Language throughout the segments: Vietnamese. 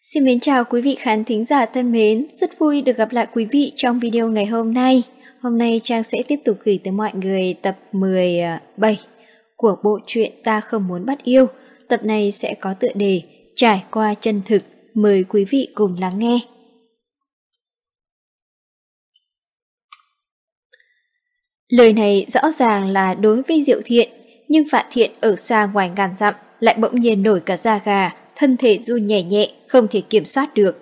Xin mến chào quý vị khán thính giả thân mến, rất vui được gặp lại quý vị trong video ngày hôm nay. Hôm nay Trang sẽ tiếp tục gửi tới mọi người tập 17 của bộ truyện Ta Không Muốn Bắt Yêu. Tập này sẽ có tựa đề Trải Qua Chân Thực, mời quý vị cùng lắng nghe. Lời này rõ ràng là đối với Diệu Thiện, nhưng Vạn Thiện ở xa ngoài ngàn dặm lại bỗng nhiên nổi cả da gà, thân thể run nhẹ nhẹ, không thể kiểm soát được.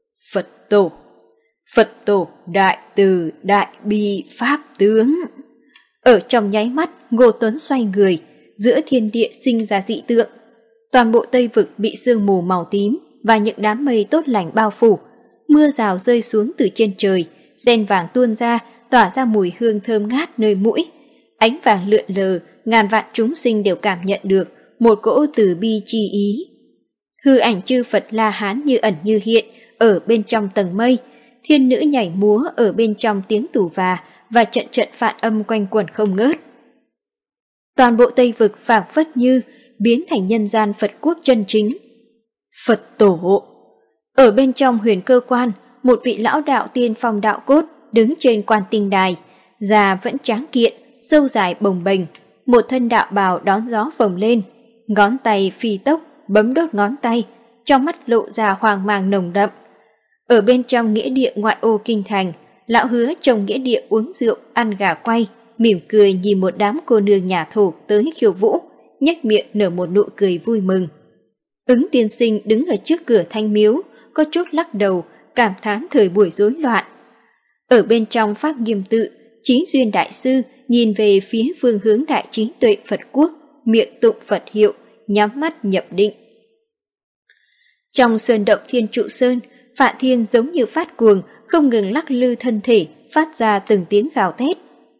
Phật tổ, đại từ, đại bi, pháp tướng. Ở trong nháy mắt, Ngô Tuấn xoay người, giữa thiên địa sinh ra dị tượng. Toàn bộ Tây Vực bị sương mù màu tím và những đám mây tốt lành bao phủ. Mưa rào rơi xuống từ trên trời, ren vàng tuôn ra, tỏa ra mùi hương thơm ngát nơi mũi. Ánh vàng lượn lờ, ngàn vạn chúng sinh đều cảm nhận được một cỗ từ bi chi ý. Hư ảnh chư Phật La Hán như ẩn như hiện ở bên trong tầng mây, thiên nữ nhảy múa ở bên trong tiếng tù và trận trận phạn âm quanh quẩn không ngớt. Toàn bộ Tây Vực phảng phất như biến thành nhân gian Phật quốc chân chính. Phật tổ. Ở bên trong huyền cơ quan, một vị lão đạo tiên phong đạo cốt đứng trên quan tinh đài, già vẫn tráng kiện, râu dài bồng bềnh, một thân đạo bào đón gió phồng lên, ngón tay phi tốc bấm đốt ngón tay, trong mắt lộ ra hoang mang nồng đậm. Ở bên trong nghĩa địa ngoại ô kinh thành, lão hứa trông nghĩa địa uống rượu, ăn gà quay, mỉm cười nhìn một đám cô nương nhà thổ tới khiêu vũ, nhếch miệng nở một nụ cười vui mừng. Ứng tiên sinh đứng ở trước cửa thanh miếu, có chút lắc đầu, cảm thán thời buổi rối loạn. Ở bên trong pháp nghiêm tự, Chính Duyên đại sư nhìn về phía phương hướng đại trí tuệ Phật quốc, miệng tụng Phật hiệu, nhắm mắt nhập định. Trong sơn động Thiên Trụ Sơn, Phạn Thiên giống như phát cuồng, không ngừng lắc lư thân thể, phát ra từng tiếng gào thét.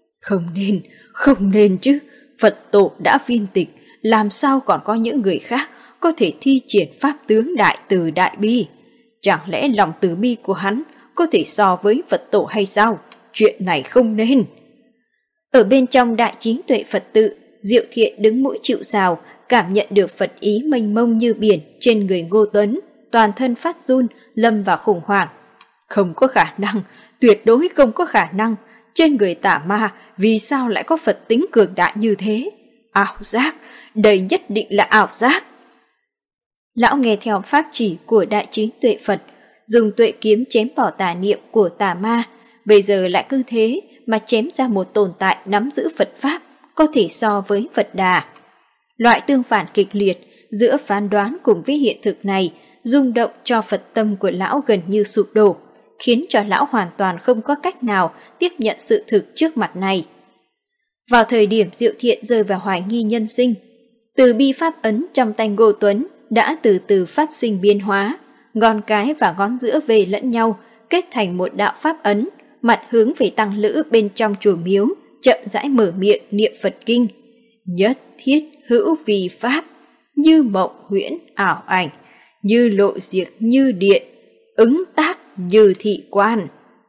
Không nên chứ, Phật tổ đã viên tịch, làm sao còn có những người khác có thể thi triển pháp tướng đại từ đại bi? Chẳng lẽ lòng từ bi của hắn có thể so với Phật tổ hay sao? Chuyện này không nên. Ở bên trong đại trí tuệ Phật tự, Diệu Thiện đứng mũi chịu sào, cảm nhận được Phật ý mênh mông như biển trên người Ngô Tuấn, toàn thân phát run, lâm vào khủng hoảng. Không có khả năng, tuyệt đối không có khả năng, trên người tà ma vì sao lại có Phật tính cường đại như thế? Ảo giác, đây nhất định là ảo giác. Lão nghe theo pháp chỉ của đại trí tuệ Phật, dùng tuệ kiếm chém bỏ tà niệm của tà ma, bây giờ lại cứ thế mà chém ra một tồn tại nắm giữ Phật pháp, có thể so với Phật Đà. Loại tương phản kịch liệt giữa phán đoán cùng với hiện thực này rung động cho Phật tâm của lão gần như sụp đổ, khiến cho lão hoàn toàn không có cách nào tiếp nhận sự thực trước mặt này. Vào thời điểm Diệu Thiện rơi vào hoài nghi nhân sinh, từ bi pháp ấn trong tay Ngô Tuấn đã từ từ phát sinh biến hóa, ngón cái và ngón giữa về lẫn nhau, kết thành một đạo pháp ấn, mặt hướng về tăng lữ bên trong chùa miếu, chậm rãi mở miệng niệm Phật kinh. Nhất thiết hữu vì pháp, như mộng huyễn ảo ảnh, như lộ diệt như điện, ứng tác như thị quan.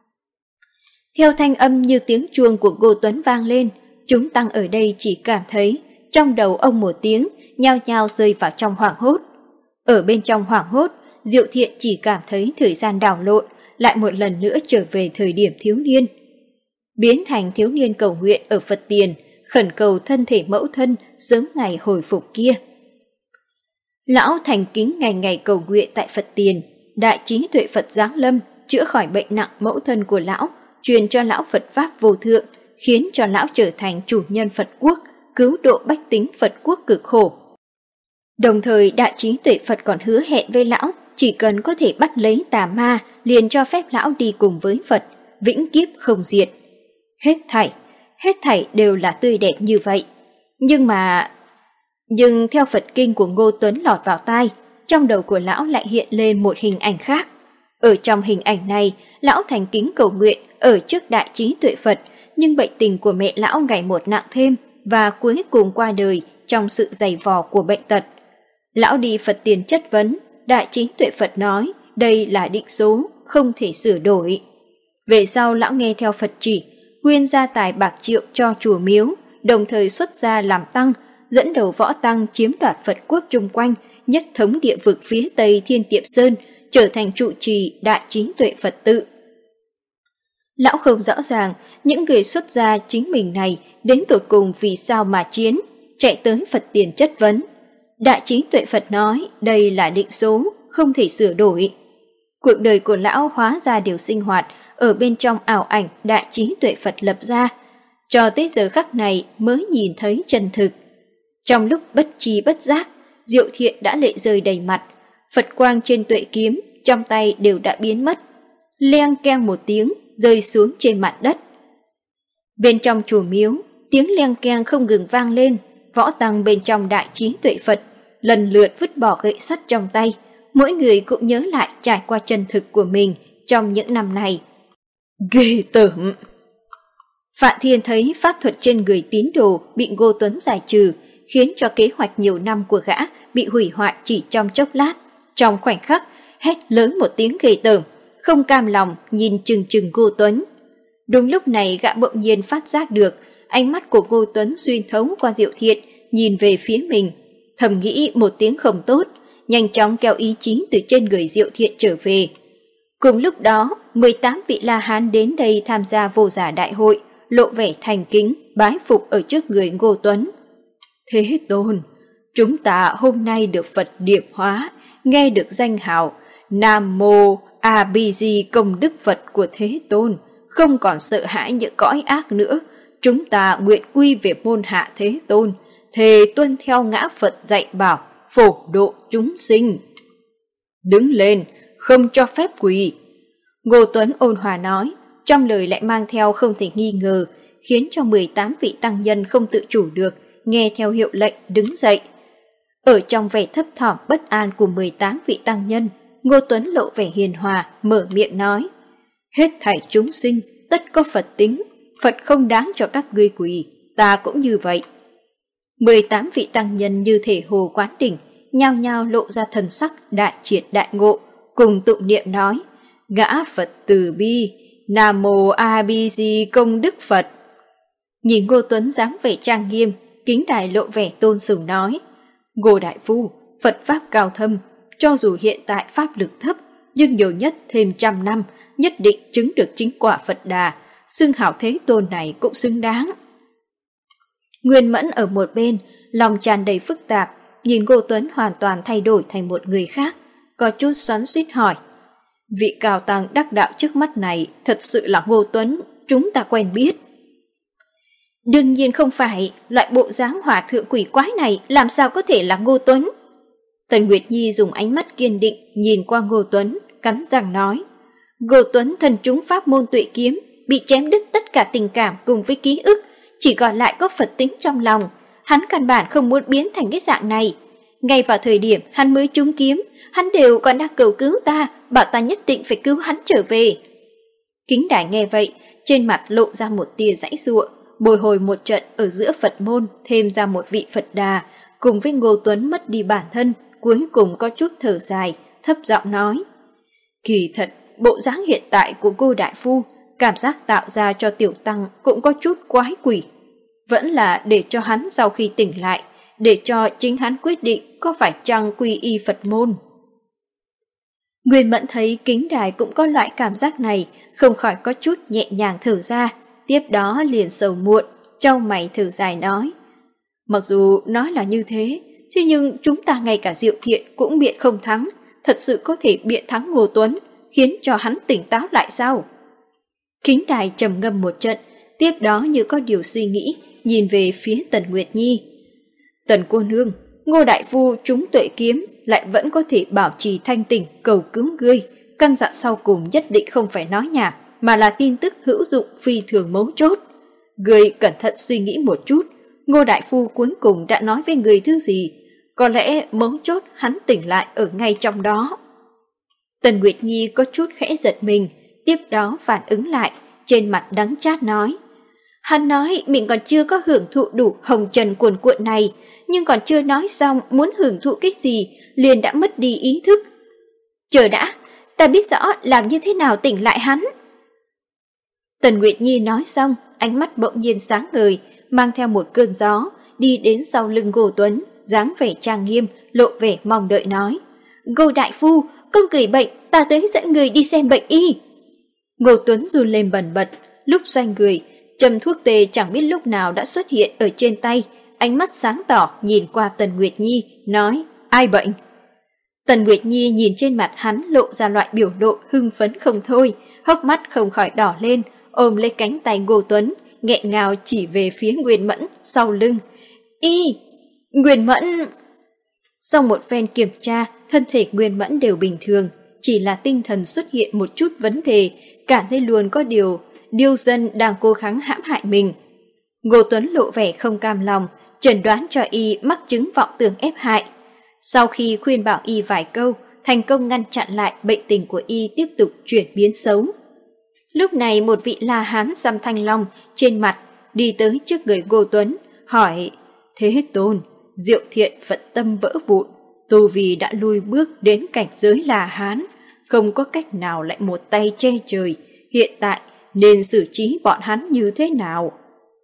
Theo thanh âm như tiếng chuông của Ngô Tuấn vang lên, chúng tăng ở đây chỉ cảm thấy trong đầu ông một tiếng, nhao nhao rơi vào trong hoảng hốt. Ở bên trong hoảng hốt, Diệu Thiện chỉ cảm thấy thời gian đảo lộn, lại một lần nữa trở về thời điểm thiếu niên. Biến thành thiếu niên cầu nguyện ở Phật tiền, khẩn cầu thân thể mẫu thân sớm ngày hồi phục kia. Lão thành kính ngày ngày cầu nguyện tại Phật tiền, đại trí tuệ Phật giáng lâm, chữa khỏi bệnh nặng mẫu thân của lão, truyền cho lão Phật pháp vô thượng, khiến cho lão trở thành chủ nhân Phật quốc, cứu độ bách tính Phật quốc cực khổ. Đồng thời đại trí tuệ Phật còn hứa hẹn với lão, chỉ cần có thể bắt lấy tà ma, liền cho phép lão đi cùng với Phật, vĩnh kiếp không diệt. Hết thảy đều là tươi đẹp như vậy. Nhưng theo Phật kinh của Ngô Tuấn lọt vào tai, trong đầu của lão lại hiện lên một hình ảnh khác. Ở trong hình ảnh này, lão thành kính cầu nguyện ở trước đại trí tuệ Phật, nhưng bệnh tình của mẹ lão ngày một nặng thêm và cuối cùng qua đời trong sự dày vò của bệnh tật. Lão đi Phật tiền chất vấn, đại trí tuệ Phật nói đây là định số, không thể sửa đổi. Về sau lão nghe theo Phật chỉ, quyên gia tài bạc triệu cho chùa miếu, đồng thời xuất gia làm tăng, dẫn đầu võ tăng chiếm đoạt Phật quốc chung quanh, nhất thống địa vực phía Tây Thiên Tiệm Sơn, trở thành trụ trì Đại Trí Tuệ Phật tự. Lão không rõ ràng những người xuất gia chính mình này đến tột cùng vì sao mà chiến, chạy tới Phật tiền chất vấn. Đại Trí Tuệ Phật nói đây là định số, không thể sửa đổi. Cuộc đời của lão hóa ra đều sinh hoạt ở bên trong ảo ảnh Đại Trí Tuệ Phật lập ra, cho tới giờ khắc này mới nhìn thấy chân thực. Trong lúc bất tri bất giác, Diệu Thiện đã lệ rơi đầy mặt, Phật quang trên tuệ kiếm trong tay đều đã biến mất. Leng keng một tiếng rơi xuống trên mặt đất. Bên trong chùa miếu, tiếng leng keng không ngừng vang lên, võ tăng bên trong Đại Trí Tuệ Phật lần lượt vứt bỏ gậy sắt trong tay, mỗi người cũng nhớ lại trải qua chân thực của mình trong những năm này. Ghê tởm! Phạm Thiên thấy pháp thuật trên người tín đồ bị Ngô Tuấn giải trừ, khiến cho kế hoạch nhiều năm của gã bị hủy hoại chỉ trong chốc lát. Trong khoảnh khắc, hét lớn một tiếng ghê tởm, không cam lòng nhìn chừng chừng Ngô Tuấn. Đúng lúc này gã bỗng nhiên phát giác được ánh mắt của Ngô Tuấn xuyên thấu qua Diệu Thiện nhìn về phía mình, thầm nghĩ một tiếng không tốt, nhanh chóng kéo ý chí từ trên người Diệu Thiện trở về. Cùng lúc đó, 18 vị La Hán đến đây tham gia vô giả đại hội, lộ vẻ thành kính, bái phục ở trước người Ngô Tuấn. Thế Tôn, chúng ta hôm nay được Phật điệp hóa, nghe được danh hào Nam Mô A Bi Di công đức Phật của Thế Tôn, không còn sợ hãi những cõi ác nữa. Chúng ta nguyện quy về môn hạ Thế Tôn, thề tuân theo ngã Phật dạy bảo, phổ độ chúng sinh. Đứng lên, không cho phép quỳ. Ngô Tuấn ôn hòa nói, trong lời lại mang theo không thể nghi ngờ, khiến cho 18 vị tăng nhân không tự chủ được, nghe theo hiệu lệnh đứng dậy. Ở trong vẻ thấp thỏm bất an của 18 vị tăng nhân, Ngô Tuấn lộ vẻ hiền hòa, mở miệng nói, hết thảy chúng sinh, tất có Phật tính, Phật không đáng cho các ngươi quỳ, ta cũng như vậy. 18 vị tăng nhân như thể hồ quán đỉnh, nhao nhao lộ ra thần sắc đại triệt đại ngộ, cùng tụng niệm nói, ngã Phật từ bi, Nam Mô A Bi Di công đức Phật. Nhìn Ngô Tuấn dáng vẻ trang nghiêm, Kính Đài lộ vẻ tôn sùng nói, Ngô đại phu, Phật pháp cao thâm, cho dù hiện tại pháp lực thấp, nhưng nhiều nhất thêm 100 năm, nhất định chứng được chính quả Phật Đà, xưng hảo Thế Tôn này cũng xứng đáng. Nguyên Mẫn ở một bên, lòng tràn đầy phức tạp, nhìn Ngô Tuấn hoàn toàn thay đổi thành một người khác, có chút xoắn xuýt hỏi, vị cao tăng đắc đạo trước mắt này thật sự là Ngô Tuấn, chúng ta quen biết. Đương nhiên không phải, loại bộ dáng hòa thượng quỷ quái này làm sao có thể là Ngô Tuấn. Tần Nguyệt Nhi dùng ánh mắt kiên định nhìn qua Ngô Tuấn, cắn răng nói, Ngô Tuấn thần trúng pháp môn tuệ kiếm, bị chém đứt tất cả tình cảm cùng với ký ức, chỉ còn lại có Phật tính trong lòng, hắn căn bản không muốn biến thành cái dạng này. Ngay vào thời điểm hắn mới trúng kiếm, hắn đều còn đang cầu cứu ta, bảo ta nhất định phải cứu hắn trở về. Kính Đài nghe vậy, trên mặt lộ ra một tia giãy giụa, bồi hồi một trận ở giữa Phật môn thêm ra một vị Phật Đà, cùng với Ngô Tuấn mất đi bản thân, cuối cùng có chút thở dài, thấp giọng nói, kỳ thật, bộ dáng hiện tại của cô đại phu, cảm giác tạo ra cho tiểu tăng cũng có chút quái quỷ. Vẫn là để cho hắn sau khi tỉnh lại, để cho chính hắn quyết định có phải chăng quy y Phật môn. Nguyên Mẫn thấy Kính Đài cũng có loại cảm giác này, không khỏi có chút nhẹ nhàng thở ra, tiếp đó liền sầu muộn, chau mày thở dài nói, mặc dù nói là như thế, thế nhưng chúng ta ngay cả Diệu Thiện cũng biện không thắng, thật sự có thể biện thắng Ngô Tuấn, khiến cho hắn tỉnh táo lại sao? Kính Đài trầm ngâm một trận, tiếp đó như có điều suy nghĩ, nhìn về phía Tần Nguyệt Nhi. Tần cô nương, Ngô đại phu trúng tuệ kiếm, lại vẫn có thể bảo trì thanh tỉnh cầu cứu ngươi, căn dặn sau cùng nhất định không phải nói nhảm, mà là tin tức hữu dụng phi thường mấu chốt. Ngươi cẩn thận suy nghĩ một chút, Ngô đại phu cuối cùng đã nói với người thứ gì, có lẽ mấu chốt hắn tỉnh lại ở ngay trong đó. Tần Nguyệt Nhi có chút khẽ giật mình, tiếp đó phản ứng lại, trên mặt đắng chát nói, hắn nói mình còn chưa có hưởng thụ đủ hồng trần cuồn cuộn này, nhưng còn chưa nói xong muốn hưởng thụ cái gì, liền đã mất đi ý thức. Chờ đã, ta biết rõ làm như thế nào tỉnh lại hắn. Tần Nguyệt Nhi nói xong, ánh mắt bỗng nhiên sáng ngời, mang theo một cơn gió, đi đến sau lưng Ngô Tuấn, dáng vẻ trang nghiêm, lộ vẻ mong đợi nói, Ngô đại phu, Công gửi bệnh, ta tới dẫn người đi xem bệnh y. Ngô Tuấn run lên bần bật, lúc doanh người, châm thuốc tê chẳng biết lúc nào đã xuất hiện ở trên tay, ánh mắt sáng tỏ nhìn qua Tần Nguyệt Nhi, nói, ai bệnh? Tần Nguyệt Nhi nhìn trên mặt hắn lộ ra loại biểu lộ hưng phấn không thôi, hốc mắt không khỏi đỏ lên, ôm lấy cánh tay Ngô Tuấn, nghẹn ngào chỉ về phía Nguyên Mẫn sau lưng. Nguyên Mẫn! Sau một phen kiểm tra, thân thể Nguyên Mẫn đều bình thường, chỉ là tinh thần xuất hiện một chút vấn đề, cảm thấy luôn có điều điêu dân đang cố gắng hãm hại mình. Ngô Tuấn lộ vẻ không cam lòng, chẩn đoán cho y mắc chứng vọng tưởng ép hại. Sau khi khuyên bảo y vài câu, thành công ngăn chặn lại bệnh tình của y tiếp tục chuyển biến xấu. Lúc này một vị La Hán xăm thanh long trên mặt đi tới trước người Ngô Tuấn, hỏi, Thế Tôn, Diệu Thiện phận tâm vỡ vụn, tu vi đã lui bước đến cảnh giới La Hán, không có cách nào lại một tay che trời, hiện tại nên xử trí bọn hắn như thế nào?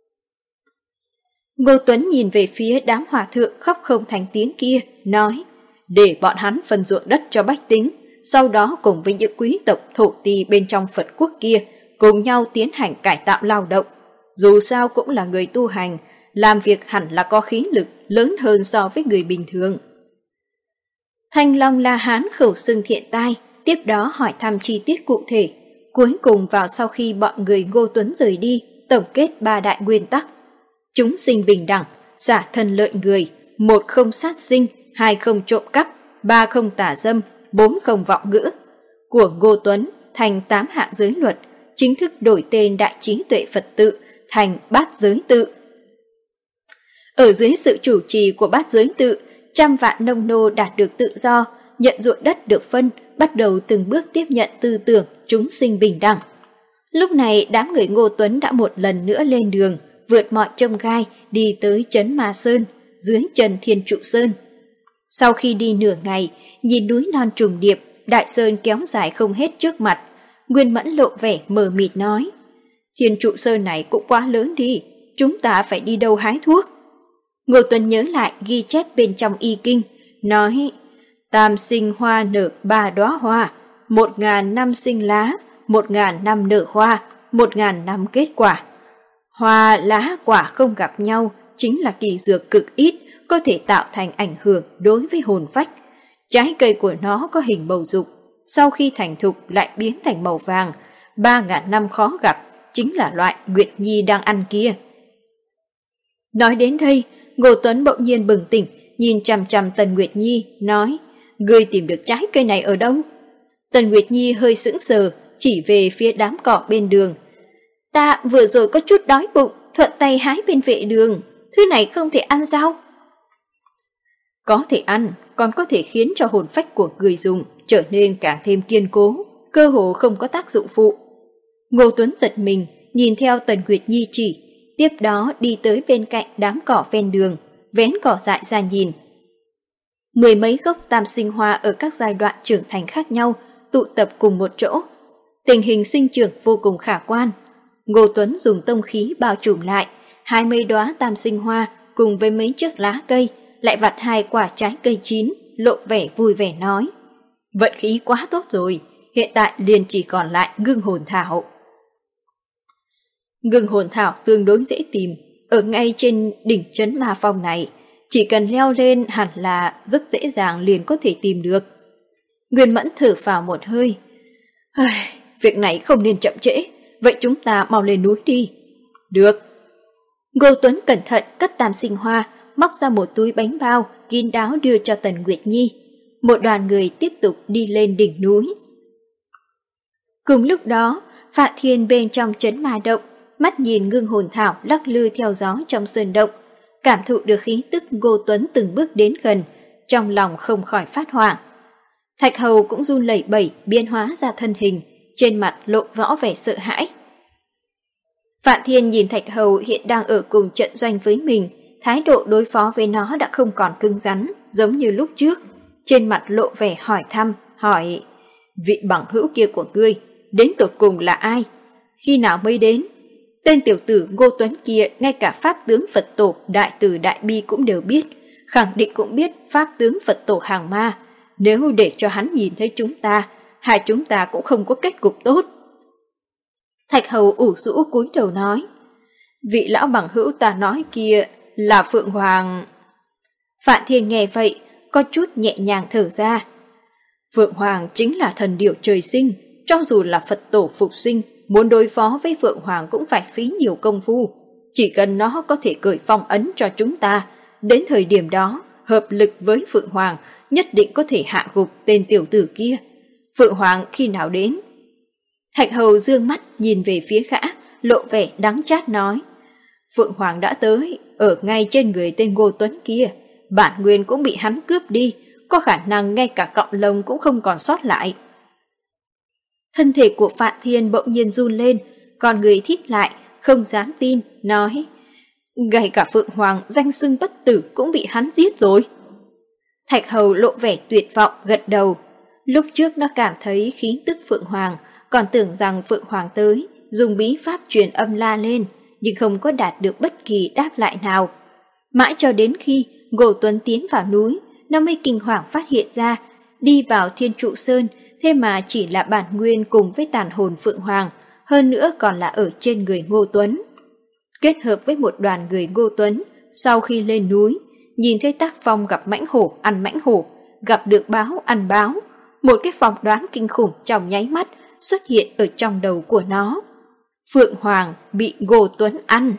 Ngô Tuấn nhìn về phía đám hòa thượng khóc không thành tiếng kia, nói, để bọn hắn phân ruộng đất cho bách tính, sau đó cùng với những quý tộc thổ ti bên trong Phật quốc kia, cùng nhau tiến hành cải tạo lao động. Dù sao cũng là người tu hành, làm việc hẳn là có khí lực lớn hơn so với người bình thường. Thanh Long La Hán khẩu xưng thiện tai, tiếp đó hỏi thăm chi tiết cụ thể. Cuối cùng vào sau khi bọn người Ngô Tuấn rời đi, tổng kết 3 đại nguyên tắc. Chúng sinh bình đẳng, xả thân lợi người, 1 không sát sinh, 2 không trộm cắp, 3 không tà dâm, 4 không vọng ngữ. Của Ngô Tuấn thành 8 hạng giới luật, chính thức đổi tên Đại Trí Tuệ Phật Tự thành Bát Giới Tự. Ở dưới sự chủ trì của Bát Giới Tự, 100 vạn nông nô đạt được tự do, nhận ruộng đất được phân, bắt đầu từng bước tiếp nhận tư tưởng chúng sinh bình đẳng. Lúc này đám người Ngô Tuấn đã một lần nữa lên đường, vượt mọi chông gai đi tới Trấn Ma Sơn, dưới chân Thiên Trụ Sơn. Sau khi đi nửa ngày, nhìn núi non trùng điệp, đại sơn kéo dài không hết trước mặt, Nguyên Mẫn lộ vẻ mờ mịt nói, Thiên Trụ Sơn này cũng quá lớn đi, chúng ta phải đi đâu hái thuốc? Ngô Tuấn nhớ lại ghi chép bên trong y kinh, nói, tam sinh hoa nở 3 đóa hoa, 1000 năm sinh lá, 1000 năm nở hoa, 1000 năm kết quả. Hoa, lá, quả không gặp nhau, chính là kỳ dược cực ít, có thể tạo thành ảnh hưởng đối với hồn phách. Trái cây của nó có hình bầu dục, sau khi thành thục lại biến thành màu vàng, 3000 năm khó gặp, chính là loại Nguyệt Nhi đang ăn kia. Nói đến đây, Ngô Tuấn bỗng nhiên bừng tỉnh, nhìn chằm chằm Tần Nguyệt Nhi, nói, ngươi tìm được trái cây này ở đâu? Tần Nguyệt Nhi hơi sững sờ, chỉ về phía đám cỏ bên đường. Ta vừa rồi có chút đói bụng, thuận tay hái bên vệ đường, thứ này không thể ăn sao? Có thể ăn, còn có thể khiến cho hồn phách của người dùng trở nên càng thêm kiên cố, cơ hồ không có tác dụng phụ. Ngô Tuấn giật mình, nhìn theo Tần Nguyệt Nhi chỉ, tiếp đó đi tới bên cạnh đám cỏ ven đường, vén cỏ dại ra nhìn. 10 mấy gốc tam sinh hoa ở các giai đoạn trưởng thành khác nhau tụ tập cùng một chỗ. Tình hình sinh trưởng vô cùng khả quan. Ngô Tuấn dùng tông khí bao trùm lại, 20 đóa tam sinh hoa cùng với mấy chiếc lá cây, lại vặt 2 quả trái cây chín, lộ vẻ vui vẻ nói. Vận khí quá tốt rồi, hiện tại liền chỉ còn lại ngưng hồn thảo. Ngưng hồn thảo tương đối dễ tìm, ở ngay trên đỉnh trấn Ma Phong này, chỉ cần leo lên hẳn là rất dễ dàng liền có thể tìm được. Nguyên Mẫn thở phào một hơi. Việc này không nên chậm trễ, vậy chúng ta mau lên núi đi. Được. Ngô Tuấn cẩn thận cất tam sinh hoa, móc ra một túi bánh bao, kín đáo đưa cho Tần Nguyệt Nhi. Một đoàn người tiếp tục đi lên đỉnh núi. Cùng lúc đó, Phạm Thiên bên trong trấn Ma Động, mắt nhìn ngưng hồn thảo lắc lư theo gió trong sơn động, cảm thụ được khí tức Ngô Tuấn từng bước đến gần, trong lòng không khỏi phát hoảng. Thạch Hầu cũng run lẩy bẩy biến hóa ra thân hình, trên mặt lộ rõ vẻ sợ hãi. Phạm Thiên nhìn Thạch Hầu hiện đang ở cùng trận doanh với mình, thái độ đối phó với nó đã không còn cứng rắn giống như lúc trước, trên mặt lộ vẻ hỏi thăm, hỏi, vị bằng hữu kia của ngươi đến tột cùng là ai? Khi nào mới đến? Tên tiểu tử Ngô Tuấn kia ngay cả pháp tướng Phật tổ Đại Từ Đại Bi cũng đều biết, khẳng định cũng biết pháp tướng Phật tổ Hàng Ma. nếu để cho hắn nhìn thấy chúng ta, hai chúng ta cũng không có kết cục tốt. Thạch Hầu ủ rũ cúi đầu nói, vị lão bằng hữu ta nói kia là Phượng Hoàng. Phạn Thiên nghe vậy, có chút nhẹ nhàng thở ra. Phượng Hoàng chính là thần điểu trời sinh, cho dù là Phật tổ phục sinh, muốn đối phó với Phượng Hoàng cũng phải phí nhiều công phu. Chỉ cần nó có thể cởi phong ấn cho chúng ta, đến thời điểm đó, hợp lực với Phượng Hoàng, nhất định có thể hạ gục tên tiểu tử kia. Phượng Hoàng khi nào đến? Thạch Hầu dương mắt nhìn về phía gã, lộ vẻ đắng chát nói. Phượng Hoàng đã tới, ở ngay trên người tên Ngô Tuấn kia. Bản nguyên cũng bị hắn cướp đi, có khả năng ngay cả cọng lông cũng không còn sót lại. Thân thể của Phạn Thiên bỗng nhiên run lên, còn người thít lại, không dám tin, nói. Ngay cả Phượng Hoàng danh xưng bất tử cũng bị hắn giết rồi. Thạch Hầu lộ vẻ tuyệt vọng gật đầu. Lúc trước nó cảm thấy khí tức Phượng Hoàng, còn tưởng rằng Phượng Hoàng tới, dùng bí pháp truyền âm la lên, nhưng không có đạt được bất kỳ đáp lại nào. Mãi cho đến khi Ngô Tuấn tiến vào núi, nó mới kinh hoàng phát hiện ra, đi vào Thiên Trụ Sơn, thế mà chỉ là bản nguyên cùng với tàn hồn Phượng Hoàng, hơn nữa còn là ở trên người Ngô Tuấn. Kết hợp với một đoàn người Ngô Tuấn, sau khi lên núi, nhìn thấy tác phong gặp mãnh hổ ăn mãnh hổ, gặp được báo ăn báo, một cái phỏng đoán kinh khủng trong nháy mắt xuất hiện ở trong đầu của nó. Phượng Hoàng bị Ngô Tuấn ăn.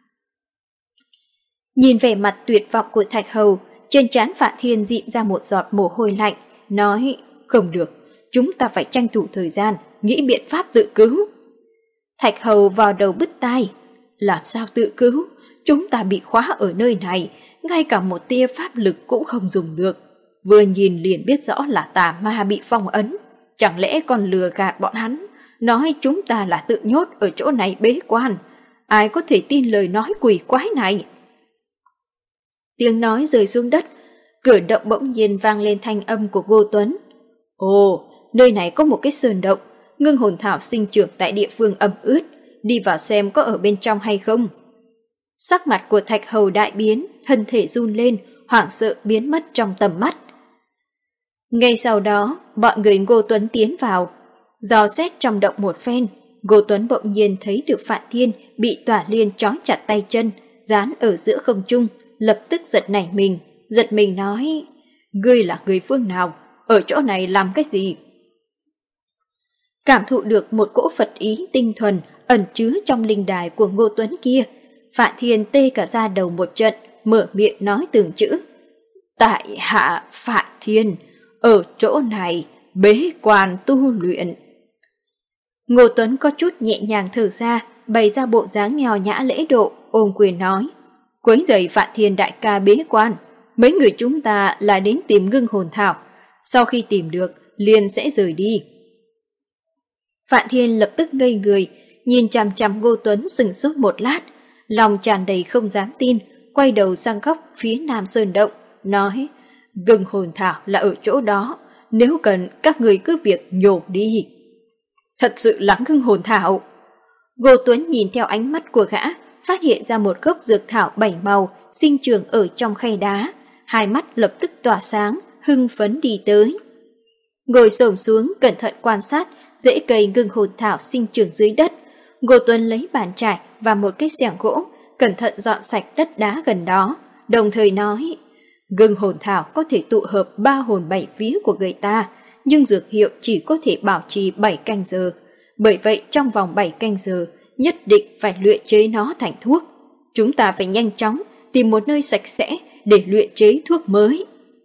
Nhìn vẻ mặt tuyệt vọng của Thạch Hầu, trên trán Phạn Thiên dịn ra một giọt mồ hôi lạnh, nói, không được, chúng ta phải tranh thủ thời gian, nghĩ biện pháp tự cứu. Thạch Hầu vào đầu bứt tai, làm sao tự cứu, chúng ta bị khóa ở nơi này, ngay cả một tia pháp lực cũng không dùng được. Vừa nhìn liền biết rõ là tà ma bị phong ấn, chẳng lẽ còn lừa gạt bọn hắn, nói chúng ta là tự nhốt ở chỗ này bế quan, ai có thể tin lời nói quỷ quái này. Tiếng nói rơi xuống đất, cửa động bỗng nhiên vang lên thanh âm của Ngô Tuấn. Ồ, nơi này có một cái sơn động, ngưng hồn thảo sinh trưởng tại địa phương ẩm ướt, đi vào xem có ở bên trong hay không. Sắc mặt của Thạch Hầu đại biến, thân thể run lên, hoảng sợ biến mất trong tầm mắt. Ngay sau đó, bọn người Ngô Tuấn tiến vào, dò xét trong động một phen. Ngô Tuấn bỗng nhiên thấy được Phạn Thiên bị Tỏa Liên trói chặt tay chân, dán ở giữa không trung, lập tức giật mình nói, ngươi là người phương nào, ở chỗ này làm cái gì? Cảm thụ được một cỗ Phật ý tinh thuần ẩn chứa trong linh đài của Ngô Tuấn kia, Phạn Thiên tê cả da đầu một trận, mở miệng nói từng chữ. Tại hạ Phạn Thiên, ở chỗ này bế quan tu luyện. Ngô Tuấn có chút nhẹ nhàng thở ra, bày ra bộ dáng nho nhã lễ độ, ôm quyền nói. Quấy rầy Phạn Thiên đại ca bế quan, mấy người chúng ta là đến tìm ngưng hồn thảo, sau khi tìm được liền sẽ rời đi. Phạn Thiên lập tức ngây người, nhìn chằm chằm Ngô Tuấn sừng sốt một lát, lòng tràn đầy không dám tin, quay đầu sang góc phía nam sơn động, nói, ngưng hồn thảo là ở chỗ đó, nếu cần các người cứ việc nhổ đi. Thật sự là ngưng hồn thảo. Ngô Tuấn nhìn theo ánh mắt của gã, phát hiện ra một gốc dược thảo 7 màu sinh trưởng ở trong khay đá, hai mắt lập tức tỏa sáng, hưng phấn đi tới. Ngồi xổm xuống cẩn thận quan sát rễ cây ngưng hồn thảo sinh trưởng dưới đất. Ngô Tuấn lấy bàn chải và một cái xẻng gỗ, cẩn thận dọn sạch đất đá gần đó, đồng thời nói, ngưng hồn thảo có thể tụ hợp 3 hồn 7 vía của người ta, nhưng dược hiệu chỉ có thể bảo trì 7 canh giờ. Bởi vậy trong vòng 7 canh giờ, nhất định phải luyện chế nó thành thuốc. Chúng ta phải nhanh chóng tìm một nơi sạch sẽ để luyện chế thuốc mới.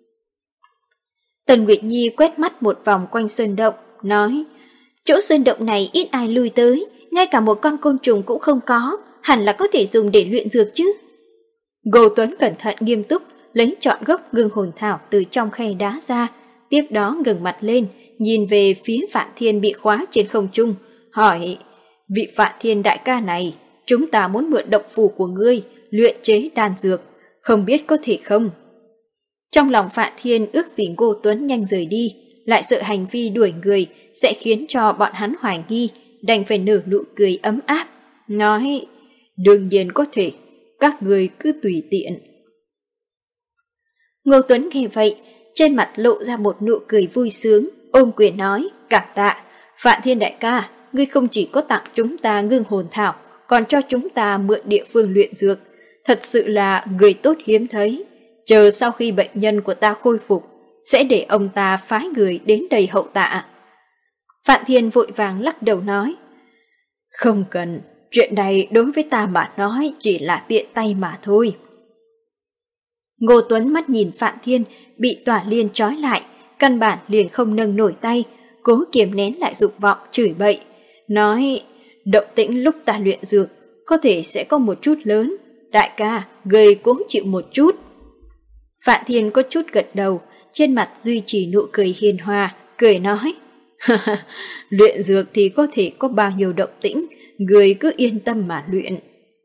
Tần Nguyệt Nhi quét mắt một vòng quanh sơn động, nói, chỗ sơn động này ít ai lui tới, ngay cả một con côn trùng cũng không có, hẳn là có thể dùng để luyện dược chứ. Ngô Tuấn cẩn thận nghiêm túc, lấy trọn gốc ngưng hồn thảo từ trong khay đá ra, tiếp đó ngẩng mặt lên, nhìn về phía Phạn Thiên bị khóa trên không trung, hỏi, vị Phạn Thiên đại ca này, chúng ta muốn mượn động phủ của ngươi, luyện chế đan dược, không biết có thể không? Trong lòng Phạn Thiên ước gì Ngô Tuấn nhanh rời đi, lại sợ hành vi đuổi người sẽ khiến cho bọn hắn hoài nghi, đành phải nở nụ cười ấm áp, nói, đương nhiên có thể, các người cứ tùy tiện. Ngô Tuấn nghe vậy, trên mặt lộ ra một nụ cười vui sướng, ôm quyền nói, cảm tạ, Phạn Thiên đại ca, ngươi không chỉ có tặng chúng ta ngưng hồn thảo, còn cho chúng ta mượn địa phương luyện dược, thật sự là người tốt hiếm thấy. Chờ sau khi bệnh nhân của ta khôi phục, sẽ để ông ta phái người đến đây hậu tạ. Phạn Thiên vội vàng lắc đầu nói, không cần, chuyện này đối với ta mà nói chỉ là tiện tay mà thôi. Ngô Tuấn mắt nhìn Phạn Thiên bị Tỏa Liên trói lại, căn bản liền không nâng nổi tay, cố kiềm nén lại dục vọng chửi bậy, nói, động tĩnh lúc ta luyện dược có thể sẽ có một chút lớn, đại ca, người cố chịu một chút. Phạn Thiên có chút gật đầu, trên mặt duy trì nụ cười hiền hòa, cười nói, luyện dược thì có thể có bao nhiêu động tĩnh, người cứ yên tâm mà luyện.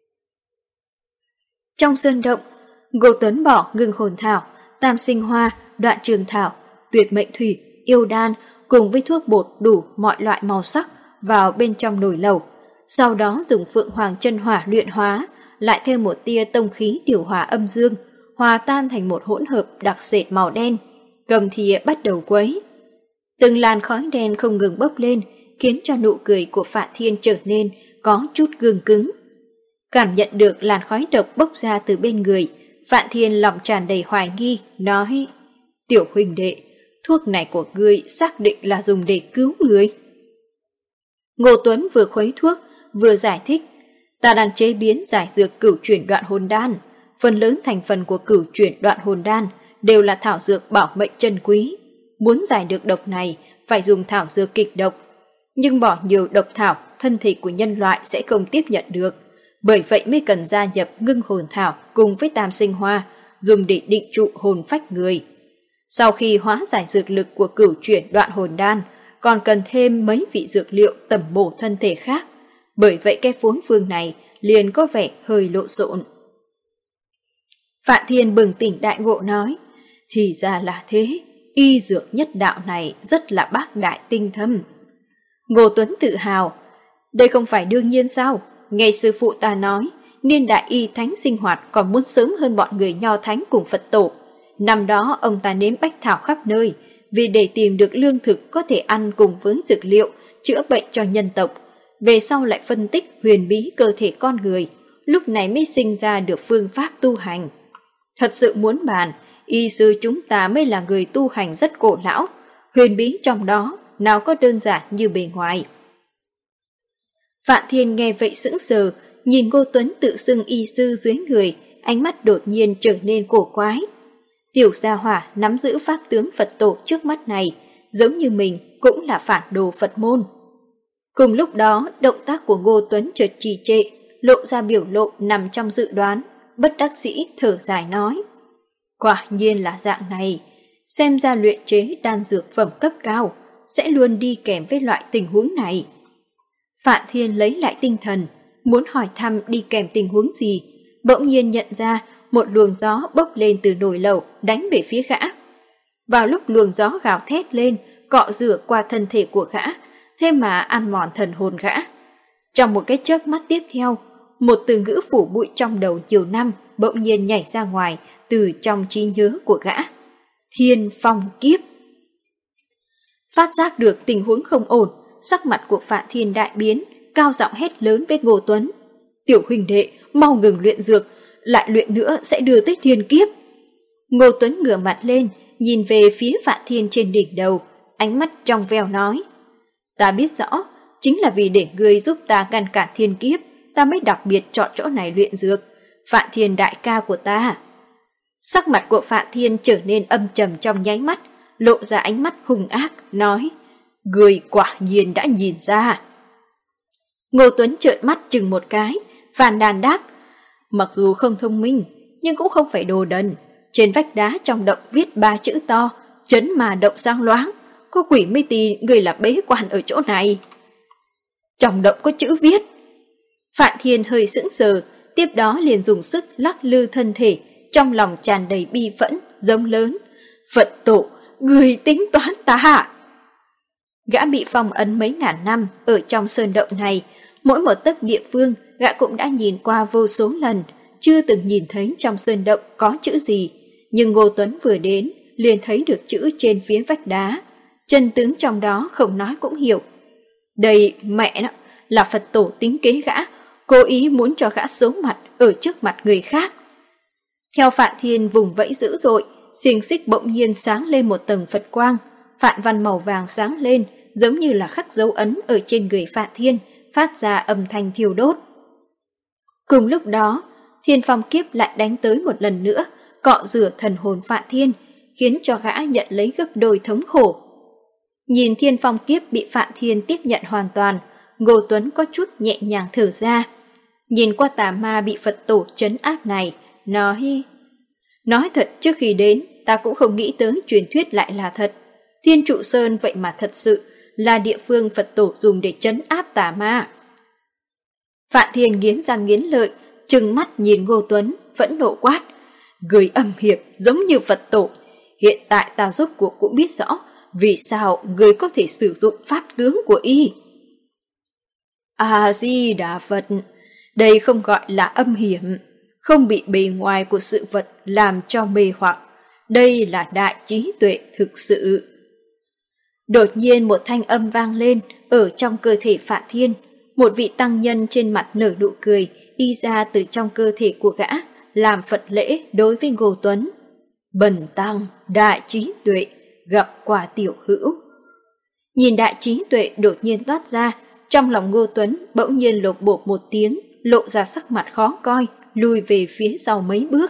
Trong sơn động, Ngô Tuấn bỏ ngưng hồn thảo, tam sinh hoa, đoạn trường thảo, tuyệt mệnh thủy, yêu đan cùng với thuốc bột đủ mọi loại màu sắc vào bên trong nồi lẩu. Sau đó dùng phượng hoàng chân hỏa luyện hóa, lại thêm một tia tông khí điều hòa âm dương, hòa tan thành một hỗn hợp đặc sệt màu đen, cầm thìa bắt đầu quấy. Từng làn khói đen không ngừng bốc lên, khiến cho nụ cười của Phạn Thiên trở nên có chút gương cứng. Cảm nhận được làn khói độc bốc ra từ bên người, Phạn Thiên lòng tràn đầy hoài nghi, nói, tiểu huynh đệ, thuốc này của ngươi xác định là dùng để cứu người. Ngô Tuấn vừa khuấy thuốc, vừa giải thích, ta đang chế biến giải dược cửu chuyển đoạn hồn đan, phần lớn thành phần của cửu chuyển đoạn hồn đan đều là thảo dược bảo mệnh chân quý. Muốn giải được độc này, phải dùng thảo dược kịch độc. Nhưng bỏ nhiều độc thảo, thân thể của nhân loại sẽ không tiếp nhận được. Bởi vậy mới cần gia nhập ngưng hồn thảo cùng với tam sinh hoa, dùng để định trụ hồn phách người. Sau khi hóa giải dược lực của cửu chuyển đoạn hồn đan, còn cần thêm mấy vị dược liệu tẩm bổ thân thể khác. Bởi vậy cái phối phương này liền có vẻ hơi lộn xộn. Phạn Thiên bừng tỉnh đại ngộ nói, thì ra là thế, y dược nhất đạo này rất là bác đại tinh thâm. Ngô Tuấn tự hào, đây không phải đương nhiên sao? Nghe sư phụ ta nói, niên đại y thánh sinh hoạt còn muốn sớm hơn bọn người nho thánh cùng Phật tổ. Năm đó ông ta nếm bách thảo khắp nơi, vì để tìm được lương thực có thể ăn cùng với dược liệu, chữa bệnh cho nhân tộc. Về sau lại phân tích huyền bí cơ thể con người, lúc này mới sinh ra được phương pháp tu hành. Thật sự muốn bàn, y sư chúng ta mới là người tu hành rất cổ lão, huyền bí trong đó nào có đơn giản như bề ngoài. Phạn Thiên nghe vậy sững sờ, nhìn Ngô Tuấn tự xưng y sư dưới người, ánh mắt đột nhiên trở nên cổ quái. Tiểu gia hỏa nắm giữ pháp tướng Phật tổ trước mắt này, giống như mình cũng là phản đồ Phật môn. Cùng lúc đó, động tác của Ngô Tuấn chợt trì trệ, lộ ra biểu lộ nằm trong dự đoán, bất đắc dĩ thở dài nói. Quả nhiên là dạng này, xem ra luyện chế đan dược phẩm cấp cao sẽ luôn đi kèm với loại tình huống này. Phạn Thiên lấy lại tinh thần, muốn hỏi thăm đi kèm tình huống gì, bỗng nhiên nhận ra một luồng gió bốc lên từ nồi lẩu đánh về phía gã. Vào lúc luồng gió gào thét lên, cọ rửa qua thân thể của gã, thế mà ăn mòn thần hồn gã. Trong một cái chớp mắt tiếp theo, một từ ngữ phủ bụi trong đầu nhiều năm bỗng nhiên nhảy ra ngoài từ trong trí nhớ của gã. Thiên phong kiếp. Phát giác được tình huống không ổn, sắc mặt của Phạn Thiên đại biến, cao giọng hét lớn với Ngô Tuấn. Tiểu huynh đệ, mau ngừng luyện dược, lại luyện nữa sẽ đưa tới thiên kiếp. Ngô Tuấn ngửa mặt lên, nhìn về phía Phạn Thiên trên đỉnh đầu, ánh mắt trong veo nói. Ta biết rõ, chính là vì để ngươi giúp ta ngăn cản thiên kiếp, ta mới đặc biệt chọn chỗ này luyện dược. Phạn Thiên đại ca của ta. Sắc mặt của Phạn Thiên trở nên âm trầm trong nháy mắt, lộ ra ánh mắt hung ác, nói. Ngươi quả nhiên đã nhìn ra. Ngô Tuấn trợn mắt chừng một cái, phàn nàn đáp. Mặc dù không thông minh, nhưng cũng không phải đồ đần. Trên vách đá trong động viết 3 chữ to, chấn mà động sang loáng. Có quỷ mê tì người là bế quan ở chỗ này. Trong động có chữ viết. Phạn Thiên hơi sững sờ, tiếp đó liền dùng sức lắc lư thân thể, trong lòng tràn đầy bi phẫn, giống lớn. Phật tổ, người tính toán ta. Gã bị phong ấn mấy ngàn năm ở trong sơn động này, mỗi một tấc địa phương gã cũng đã nhìn qua vô số lần, chưa từng nhìn thấy trong sơn động có chữ gì. Nhưng Ngô Tuấn vừa đến, liền thấy được chữ trên phía vách đá. Chân tướng trong đó không nói cũng hiểu. Đây mẹ nó là Phật tổ tính kế gã, cố ý muốn cho gã xấu mặt ở trước mặt người khác. Theo Phạn Thiên vùng vẫy dữ dội, xiềng xích bỗng nhiên sáng lên một tầng Phật quang, phạn văn màu vàng sáng lên, giống như là khắc dấu ấn ở trên người Phạn Thiên, phát ra âm thanh thiêu đốt. Cùng lúc đó, Thiên Phong Kiếp lại đánh tới một lần nữa, cọ rửa thần hồn Phạn Thiên, khiến cho gã nhận lấy gấp đôi thống khổ. Nhìn Thiên Phong Kiếp bị Phạn Thiên tiếp nhận hoàn toàn, Ngô Tuấn có chút nhẹ nhàng thở ra. Nhìn qua tà ma bị Phật tổ trấn áp này, nói thật, trước khi đến ta cũng không nghĩ tới truyền thuyết lại là thật. Thiên Trụ Sơn vậy mà thật sự là địa phương Phật tổ dùng để trấn áp tà ma. Phạn Thiên nghiến răng nghiến lợi, trừng mắt nhìn Ngô Tuấn, phẫn nộ quát: người âm hiểm giống như Phật tổ, hiện tại ta rốt cuộc cũng biết rõ vì sao người có thể sử dụng pháp tướng của y. A-di-đà Phật, đây không gọi là âm hiểm, không bị bề ngoài của sự vật làm cho mê hoặc, đây là đại trí tuệ thực sự. Đột nhiên một thanh âm vang lên ở trong cơ thể Phạn Thiên, một vị tăng nhân trên mặt nở nụ cười đi ra từ trong cơ thể của gã, làm Phật lễ đối với Ngô Tuấn. Bần tăng, đại trí tuệ, gặp qua tiểu hữu. Nhìn đại trí tuệ đột nhiên toát ra, trong lòng Ngô Tuấn bỗng nhiên lột bột một tiếng, lộ ra sắc mặt khó coi, lùi về phía sau mấy bước.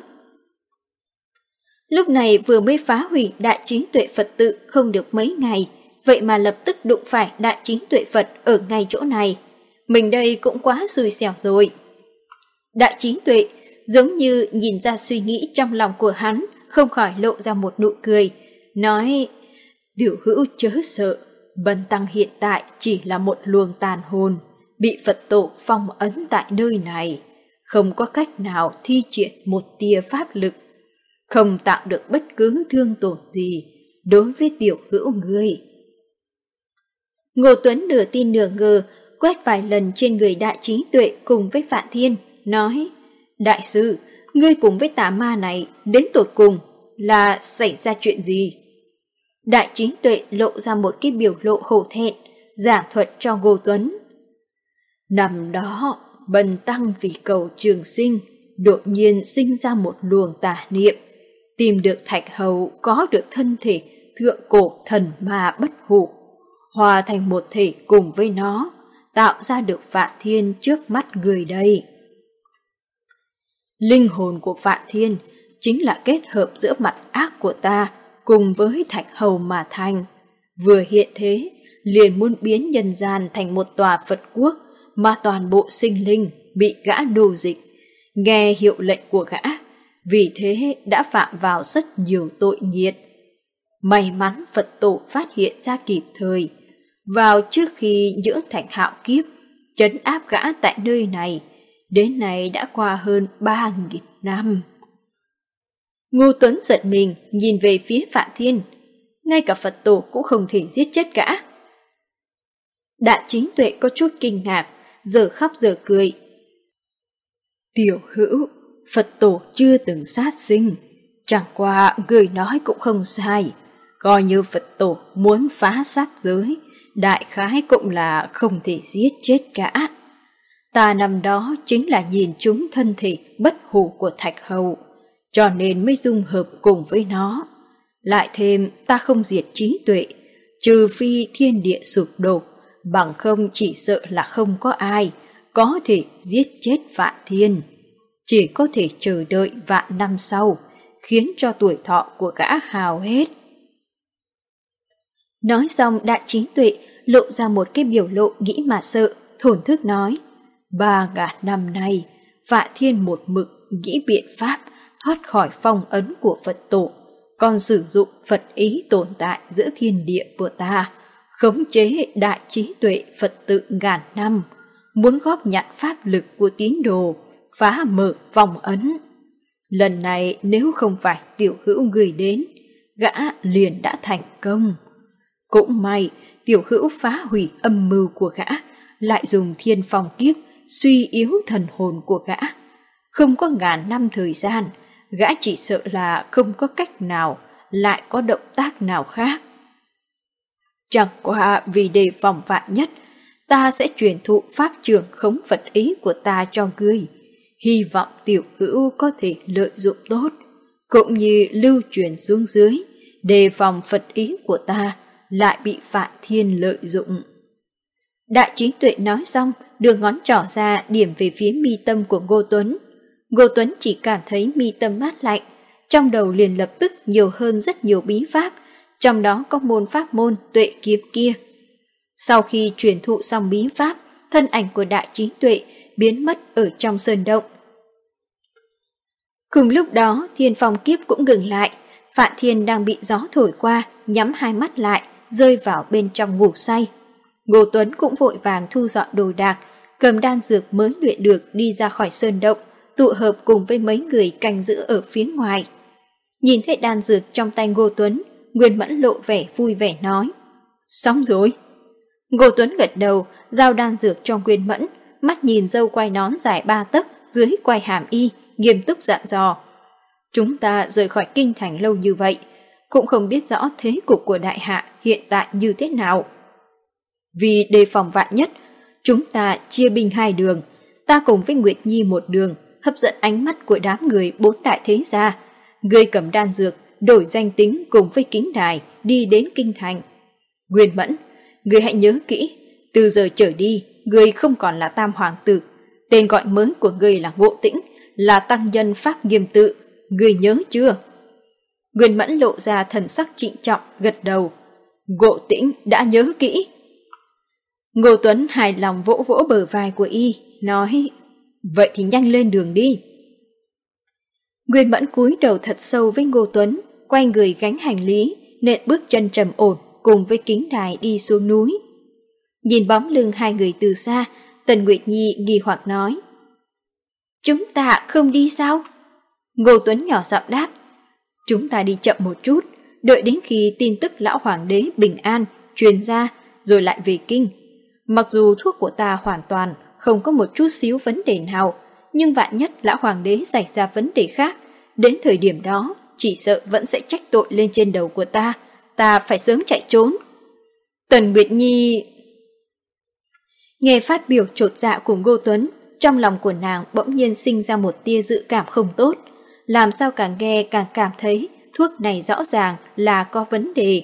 Lúc này vừa mới phá hủy đại trí tuệ Phật tự không được mấy ngày, vậy mà lập tức đụng phải đại trí tuệ Phật ở ngay chỗ này. Mình đây cũng quá xui xẻo rồi. Đại trí tuệ giống như nhìn ra suy nghĩ trong lòng của hắn, không khỏi lộ ra một nụ cười, nói: tiểu hữu chớ sợ, bần tăng hiện tại chỉ là một luồng tàn hồn, bị Phật tổ phong ấn tại nơi này, không có cách nào thi triển một tia pháp lực, không tạo được bất cứ thương tổn gì đối với tiểu hữu ngươi. Ngô Tuấn nửa tin nửa ngờ, quét vài lần trên người đại trí tuệ cùng với Phạn Thiên, nói: đại sư, ngươi cùng với tà ma này đến tột cùng là xảy ra chuyện gì? Đại trí tuệ lộ ra một cái biểu lộ hổ thẹn, giảng thuật cho Ngô Tuấn. Năm đó, bần tăng vì cầu trường sinh, đột nhiên sinh ra một luồng tà niệm, tìm được Thạch Hầu có được thân thể thượng cổ thần ma bất hủ, hòa thành một thể cùng với nó, tạo ra được Phạn Thiên trước mắt người đây. Linh hồn của Phạn Thiên chính là kết hợp giữa mặt ác của ta cùng với Thạch Hầu mà thành. Vừa hiện thế, liền muốn biến nhân gian thành một tòa Phật quốc mà toàn bộ sinh linh bị gã nô dịch, nghe hiệu lệnh của gã, vì thế đã phạm vào rất nhiều tội nghiệt. May mắn Phật tổ phát hiện ra kịp thời, vào trước khi nhưỡng thành hạo kiếp, trấn áp gã tại nơi này, đến nay đã qua hơn 3.000 năm. Ngô Tuấn giật mình nhìn về phía Phạn Thiên, ngay cả Phật tổ cũng không thể giết chết gã. Đại trí tuệ có chút kinh ngạc, giờ khóc giờ cười. Tiểu hữu, Phật tổ chưa từng sát sinh, chẳng qua người nói cũng không sai, coi như Phật tổ muốn phá sát giới, đại khái cũng là không thể giết chết gã. Ta năm đó chính là nhìn chúng thân thể bất hủ của Thạch Hầu, cho nên mới dung hợp cùng với nó. Lại thêm ta không diệt trí tuệ, trừ phi thiên địa sụp đổ, bằng không chỉ sợ là không có ai có thể giết chết Phạn Thiên. Chỉ có thể chờ đợi vạn năm sau, khiến cho tuổi thọ của gã hao hết. Nói xong đại trí tuệ lộ ra một cái biểu lộ nghĩ mà sợ, thổn thức nói: 3.000 năm nay, Phạn Thiên một mực nghĩ biện pháp thoát khỏi phong ấn của Phật tổ, còn sử dụng Phật ý tồn tại giữa thiên địa của ta, khống chế đại trí tuệ Phật tự ngàn năm, muốn góp nhặt pháp lực của tín đồ, phá mở phong ấn. Lần này nếu không phải tiểu hữu người đến, gã liền đã thành công. Cũng may tiểu hữu phá hủy âm mưu của gã, lại dùng thiên phong kiếp suy yếu thần hồn của gã. Không có ngàn năm thời gian, gã chỉ sợ là không có cách nào lại có động tác nào khác. Chẳng qua vì đề phòng vạn nhất, ta sẽ truyền thụ pháp trường khống Phật ý của ta cho ngươi, hy vọng tiểu hữu có thể lợi dụng tốt, cũng như lưu truyền xuống dưới, đề phòng Phật ý của ta lại bị Phạn Thiên lợi dụng. Đại trí tuệ nói xong, đưa ngón trỏ ra điểm về phía mi tâm của Ngô Tuấn. Ngô Tuấn chỉ cảm thấy mi tâm mát lạnh, trong đầu liền lập tức nhiều hơn rất nhiều bí pháp, trong đó có pháp môn tuệ kiếm kia. Sau khi truyền thụ xong bí pháp, thân ảnh của đại trí tuệ biến mất ở trong sơn động. Cùng lúc đó, thiên phong kiếp cũng ngừng lại. Phạn Thiên đang bị gió thổi qua, nhắm hai mắt lại, rơi vào bên trong ngủ say. Ngô Tuấn cũng vội vàng thu dọn đồ đạc, cầm đan dược mới luyện được đi ra khỏi sơn động, tụ hợp cùng với mấy người canh giữ ở phía ngoài. Nhìn thấy đan dược trong tay Ngô Tuấn, Nguyên Mẫn lộ vẻ vui vẻ nói: Xong rồi. Ngô Tuấn gật đầu, giao đan dược cho Nguyên Mẫn, mắt nhìn râu quai nón dài 3 tấc dưới quai hàm y, nghiêm túc dặn dò: Chúng ta rời khỏi kinh thành lâu như vậy, cũng không biết rõ thế cục của đại hạ hiện tại như thế nào. Vì đề phòng vạn nhất, chúng ta chia binh 2 đường, ta cùng với Nguyệt Nhi một đường, hấp dẫn ánh mắt của đám người 4 đại thế gia. Ngươi cầm đan dược, đổi danh tính cùng với Kính Đài đi đến kinh thành. Nguyên Mẫn, ngươi hãy nhớ kỹ, từ giờ trở đi, ngươi không còn là Tam Hoàng tử, tên gọi mới của ngươi là Ngộ Tĩnh, là tăng nhân Pháp Nghiêm Tự, ngươi nhớ chưa? Nguyên Mẫn lộ ra thần sắc trịnh trọng, gật đầu. Ngộ Tĩnh đã nhớ kỹ. Ngô Tuấn hài lòng vỗ vỗ bờ vai của y, nói: Vậy thì nhanh lên đường đi. Nguyên Mẫn cúi đầu thật sâu với Ngô Tuấn, quay người gánh hành lý, nện bước chân trầm ổn cùng với Kính Đài đi xuống núi. Nhìn bóng lưng hai người từ xa, Tần Nguyệt Nhi nghi hoặc nói: Chúng ta không đi sao? Ngô Tuấn nhỏ giọng đáp: Chúng ta đi chậm một chút, đợi đến khi tin tức lão hoàng đế bình an truyền ra rồi lại về kinh. Mặc dù thuốc của ta hoàn toàn không có một chút xíu vấn đề nào, nhưng vạn nhất lão hoàng đế xảy ra vấn đề khác, đến thời điểm đó chỉ sợ vẫn sẽ trách tội lên trên đầu của ta phải sớm chạy trốn. Tần Nguyệt Nhi nghe phát biểu chột dạ của Ngô Tuấn, trong lòng của nàng bỗng nhiên sinh ra một tia dự cảm không tốt, làm sao càng nghe càng cảm thấy thuốc này rõ ràng là có vấn đề.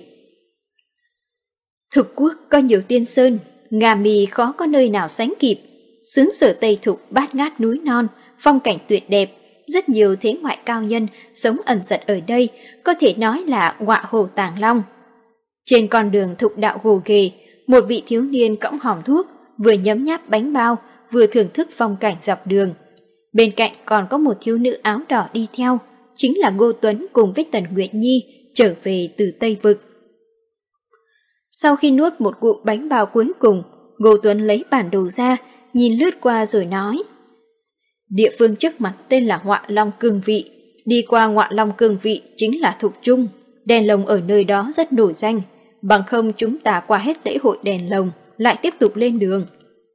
Thực quốc có nhiều tiên sơn, Nga Mi khó có nơi nào sánh kịp. Xứ sở Tây Thục bát ngát núi non, phong cảnh tuyệt đẹp, rất nhiều thế ngoại cao nhân sống ẩn giật ở đây, có thể nói là ngọa hổ tàng long. Trên con đường thục đạo gồ ghề, một vị thiếu niên cõng hòm thuốc, vừa nhấm nháp bánh bao, vừa thưởng thức phong cảnh dọc đường. Bên cạnh còn có một thiếu nữ áo đỏ đi theo, chính là Ngô Tuấn cùng với Tần Nguyệt Nhi trở về từ Tây Vực. Sau khi nuốt một ngụm bánh bao cuối cùng, Ngô Tuấn lấy bản đồ ra, nhìn lướt qua rồi nói: Địa phương trước mặt tên là Ngọa Long Cương Vị, đi qua Ngọa Long Cương Vị chính là Thục Trung, đèn lồng ở nơi đó rất nổi danh, bằng không chúng ta qua hết lễ hội đèn lồng, lại tiếp tục lên đường.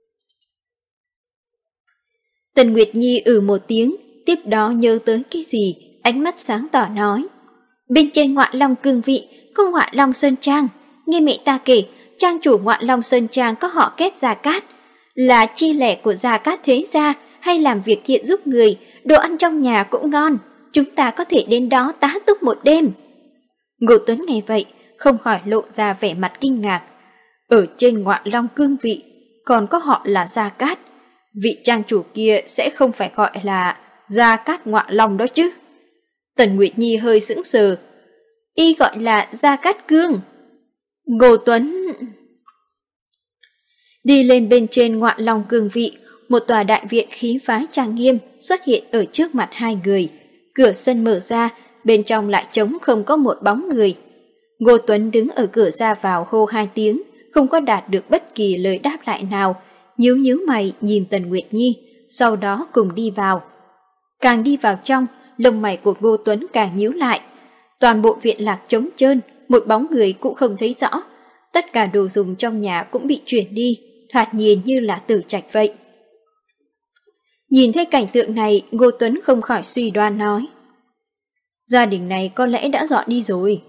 Tần Nguyệt Nhi một tiếng, tiếp đó nhớ tới cái gì, ánh mắt sáng tỏ nói: Bên trên Ngọa Long Cương Vị có Ngọa Long Sơn Trang, nghe mẹ ta kể, trang chủ Ngọa Long Sơn Trang có họ Kép Gia Cát, là chi lẻ của Gia Cát thế gia, hay làm việc thiện giúp người, đồ ăn trong nhà cũng ngon, chúng ta có thể đến đó tá túc một đêm. Ngô Tuấn nghe vậy, không khỏi lộ ra vẻ mặt kinh ngạc. Ở trên Ngọa Long Cương Vị còn có họ là Gia Cát, vị trang chủ kia sẽ không phải gọi là Gia Cát Ngọa Long đó chứ? Tần Nguyệt Nhi hơi sững sờ. Y gọi là Gia Cát Cương. Ngô Tuấn đi lên bên trên Ngọa Long Cương Vị, một tòa đại viện khí phái trang nghiêm xuất hiện ở trước mặt hai người. Cửa sân mở ra, bên trong lại trống không có một bóng người. Ngô Tuấn đứng ở cửa ra vào hô 2 tiếng, không có đạt được bất kỳ lời đáp lại nào, nhíu mày nhìn Tần Nguyệt Nhi, sau đó cùng đi vào. Càng đi vào trong, lông mày của Ngô Tuấn càng nhíu lại. Toàn bộ viện lạc trống trơn, một bóng người cũng không thấy rõ. Tất cả đồ dùng trong nhà cũng bị chuyển đi, thoạt nhìn như là tử trạch vậy. Nhìn thấy cảnh tượng này, Ngô Tuấn không khỏi suy đoán nói: Gia đình này có lẽ đã dọn đi rồi.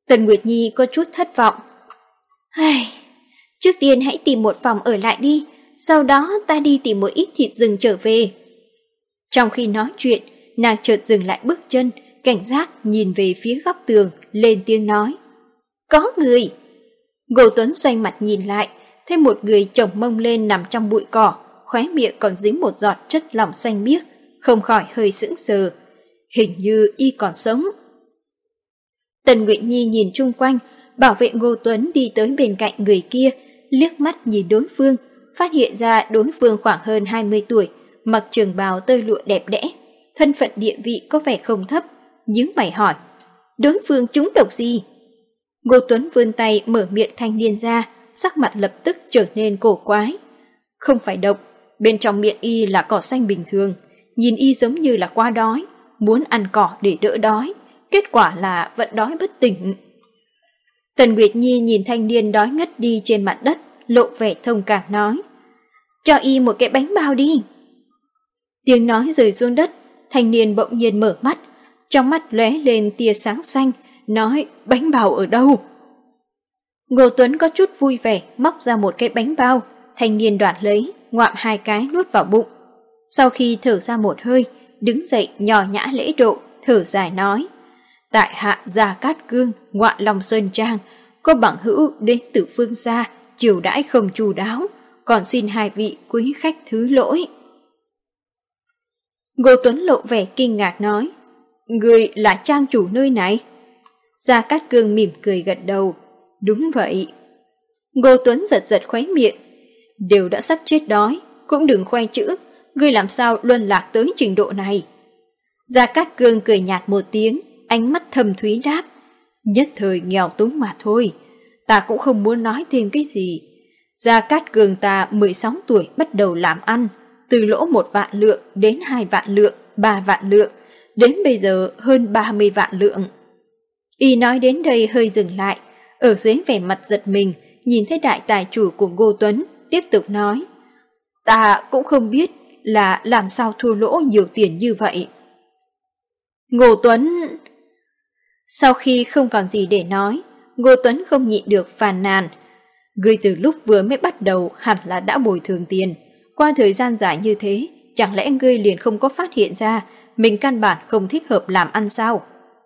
Tần Nguyệt Nhi có chút thất vọng. Trước tiên hãy tìm một phòng ở lại đi, sau đó ta đi tìm một ít thịt rừng trở về. Trong khi nói chuyện, nàng chợt dừng lại bước chân, cảnh giác nhìn về phía góc tường, lên tiếng nói. Có người! Ngô Tuấn xoay mặt nhìn lại, thấy một người chồng mông lên nằm trong bụi cỏ, khóe miệng còn dính một giọt chất lỏng xanh biếc, không khỏi hơi sững sờ. Hình như y còn sống. Tần Nguyệt Nhi nhìn chung quanh, bảo vệ Ngô Tuấn đi tới bên cạnh người kia, liếc mắt nhìn đối phương, phát hiện ra đối phương khoảng hơn 20 tuổi, mặc trường bào tơ lụa đẹp đẽ, thân phận địa vị có vẻ không thấp, nhướng mày hỏi, đối phương trúng độc gì? Ngô Tuấn vươn tay mở miệng thanh niên ra, sắc mặt lập tức trở nên cổ quái. Không phải độc, bên trong miệng y là cỏ xanh bình thường, nhìn y giống như là quá đói, muốn ăn cỏ để đỡ đói, kết quả là vẫn đói bất tỉnh. Tần Nguyệt Nhi nhìn thanh niên đói ngất đi trên mặt đất, lộ vẻ thông cảm nói, cho y một cái bánh bao đi. Tiếng nói rơi xuống đất, thanh niên bỗng nhiên mở mắt, trong mắt lóe lên tia sáng xanh, nói bánh bao ở đâu? Ngô Tuấn có chút vui vẻ móc ra một cái bánh bao, thanh niên đoạt lấy, ngoạm 2 cái nuốt vào bụng. Sau khi thở ra một hơi, đứng dậy nhỏ nhã lễ độ, thở dài nói, tại hạ Gia Cát Cương, Ngoạn Long Sơn Trang, có bằng hữu đến từ phương xa, chiều đãi không chu đáo, còn xin 2 vị quý khách thứ lỗi. Ngô Tuấn lộ vẻ kinh ngạc nói, người là trang chủ nơi này? Gia Cát Cương mỉm cười gật đầu, đúng vậy. Ngô Tuấn giật giật khóe miệng, đều đã sắp chết đói, cũng đừng khoe chữ, ngươi làm sao luân lạc tới trình độ này? Gia Cát Cương cười nhạt một tiếng, ánh mắt thầm thúy đáp, nhất thời nghèo túng mà thôi, ta cũng không muốn nói thêm cái gì. Gia Cát Cương ta 16 tuổi bắt đầu làm ăn, từ lỗ 1 vạn lượng đến 2 vạn lượng, 3 vạn lượng, đến bây giờ hơn 30 vạn lượng. Y nói đến đây hơi dừng lại, ở dưới vẻ mặt giật mình, nhìn thấy đại tài chủ của Ngô Tuấn, tiếp tục nói, ta cũng không biết là làm sao thua lỗ nhiều tiền như vậy. Ngô Tuấn... Sau khi không còn gì để nói, Ngô Tuấn không nhịn được phàn nàn. Ngươi từ lúc vừa mới bắt đầu hẳn là đã bồi thường tiền. Qua thời gian dài như thế, chẳng lẽ ngươi liền không có phát hiện ra mình căn bản không thích hợp làm ăn sao?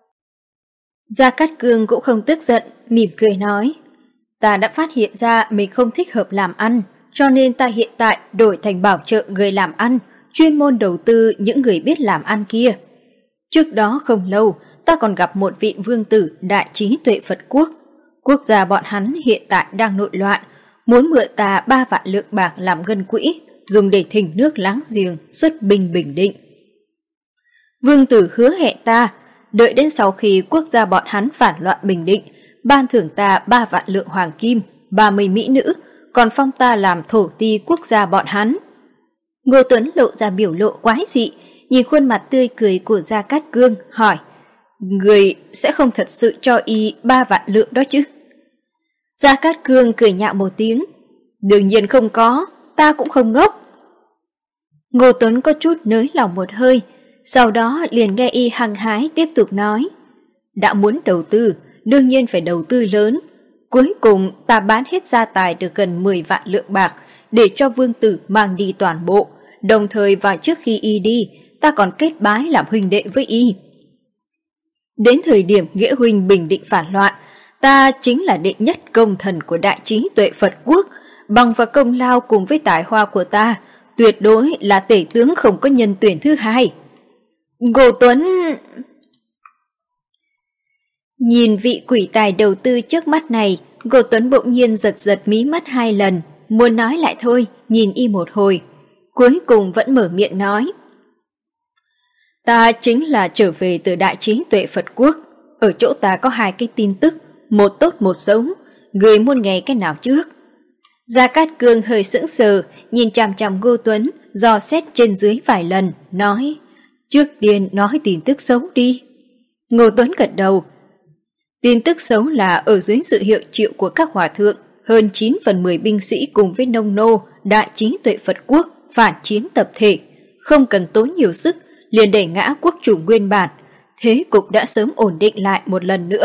Gia Cát Cương cũng không tức giận, mỉm cười nói, ta đã phát hiện ra mình không thích hợp làm ăn, cho nên ta hiện tại đổi thành bảo trợ người làm ăn, chuyên môn đầu tư những người biết làm ăn kia. Trước đó không lâu, ta còn gặp một vị vương tử đại trí tuệ Phật quốc. Quốc gia bọn hắn hiện tại đang nội loạn, muốn mượn ta 3 vạn lượng bạc làm ngân quỹ, dùng để thỉnh nước láng giềng xuất binh Bình Định. Vương tử hứa hẹn ta, đợi đến sau khi quốc gia bọn hắn phản loạn Bình Định, ban thưởng ta 3 vạn lượng hoàng kim, 30 mỹ nữ, còn phong ta làm thổ ti quốc gia bọn hắn. Ngô Tuấn lộ ra biểu lộ quái dị, nhìn khuôn mặt tươi cười của Gia Cát Cương, hỏi, người sẽ không thật sự cho y 3 vạn lượng đó chứ? Gia Cát Cương cười nhạo một tiếng, đương nhiên không có, ta cũng không ngốc. Ngô Tuấn có chút nới lòng một hơi, sau đó liền nghe y hăng hái tiếp tục nói, đã muốn đầu tư, đương nhiên phải đầu tư lớn. Cuối cùng ta bán hết gia tài được gần 10 vạn lượng bạc để cho vương tử mang đi toàn bộ, đồng thời vào trước khi y đi, ta còn kết bái làm huynh đệ với y. Đến thời điểm nghĩa huynh Bình Định phản loạn, ta chính là đệ nhất công thần của đại trí tuệ Phật quốc, bằng vào công lao cùng với tài hoa của ta, tuyệt đối là tể tướng không có nhân tuyển thứ hai. Ngô Tuấn... Nhìn vị quỷ tài đầu tư trước mắt này, Ngô Tuấn bỗng nhiên giật giật mí mắt 2 lần, muốn nói lại thôi, nhìn y một hồi. Cuối cùng vẫn mở miệng nói. Ta chính là trở về từ đại trí tuệ Phật quốc, ở chỗ ta có 2 cái tin tức, một tốt một xấu, người muốn nghe cái nào trước? Gia Cát Cương hơi sững sờ, nhìn chằm chằm Ngô Tuấn, dò xét trên dưới vài lần, nói, trước tiên nói tin tức xấu đi. Ngô Tuấn gật đầu. Tin tức xấu là ở dưới sự hiệu triệu của các hòa thượng, hơn 9/10 binh sĩ cùng với nông nô, đại trí tuệ Phật quốc, phản chiến tập thể, không cần tốn nhiều sức, liền đẩy ngã quốc chủ nguyên bản, thế cục đã sớm ổn định lại một lần nữa.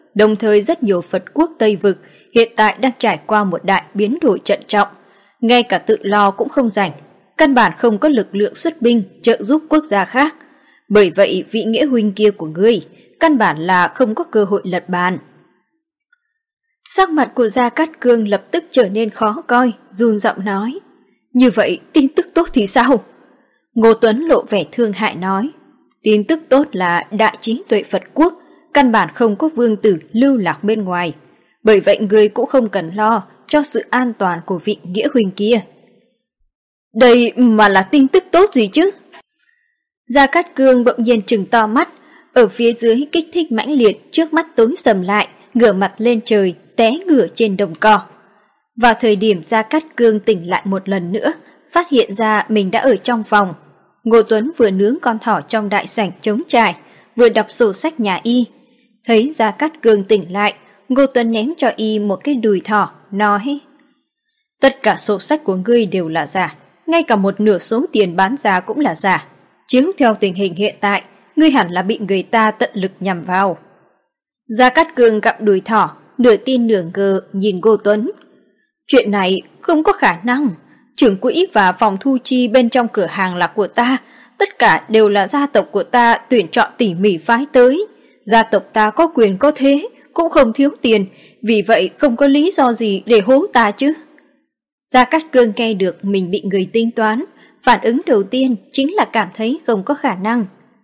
đồng thời rất nhiều Phật quốc Tây Vực hiện tại đang trải qua một đại biến đổi trầm trọng. Ngay cả tự lo cũng không rảnh, căn bản không có lực lượng xuất binh trợ giúp quốc gia khác. Bởi vậy vị nghĩa huynh kia của ngươi căn bản là không có cơ hội lật bàn. Sắc mặt của Gia Cát Cương lập tức trở nên khó coi, run giọng nói. Như vậy tin tức tốt thì sao? Ngô Tuấn lộ vẻ thương hại nói. Tin tức tốt là đại trí tuệ Phật quốc căn bản không có vương tử lưu lạc bên ngoài. Bởi vậy người cũng không cần lo cho sự an toàn của vị nghĩa huynh kia. Đây mà là tin tức tốt gì chứ? Gia Cát Cương bỗng nhiên trừng to mắt, ở phía dưới kích thích mãnh liệt, trước mắt tối sầm lại, ngửa mặt lên trời, té ngửa trên đồng cỏ. Vào thời điểm Gia Cát Cương tỉnh lại một lần nữa, phát hiện ra mình đã ở trong phòng. Ngô Tuấn vừa nướng con thỏ trong đại sảnh trống trải, vừa đọc sổ sách nhà y. Thấy Gia Cát Cương tỉnh lại, Ngô Tuấn ném cho y một cái đùi thỏ, nói: Tất cả sổ sách của ngươi đều là giả, ngay cả một nửa số tiền bán ra cũng là giả. Chiếu theo tình hình hiện tại, ngươi hẳn là bị người ta tận lực nhằm vào. Gia Cát Cương gặm đùi thỏ, nửa tin nửa ngờ nhìn Ngô Tuấn. Chuyện này không có khả năng. Trưởng quỹ và phòng thu chi bên trong cửa hàng là của ta, tất cả đều là gia tộc của ta tuyển chọn tỉ mỉ phái tới. Gia tộc ta có quyền có thế, cũng không thiếu tiền, vì vậy không có lý do gì để hố ta chứ. Gia Cát Cương nghe được mình bị người tính toán, phản ứng đầu tiên chính là cảm thấy không có khả năng.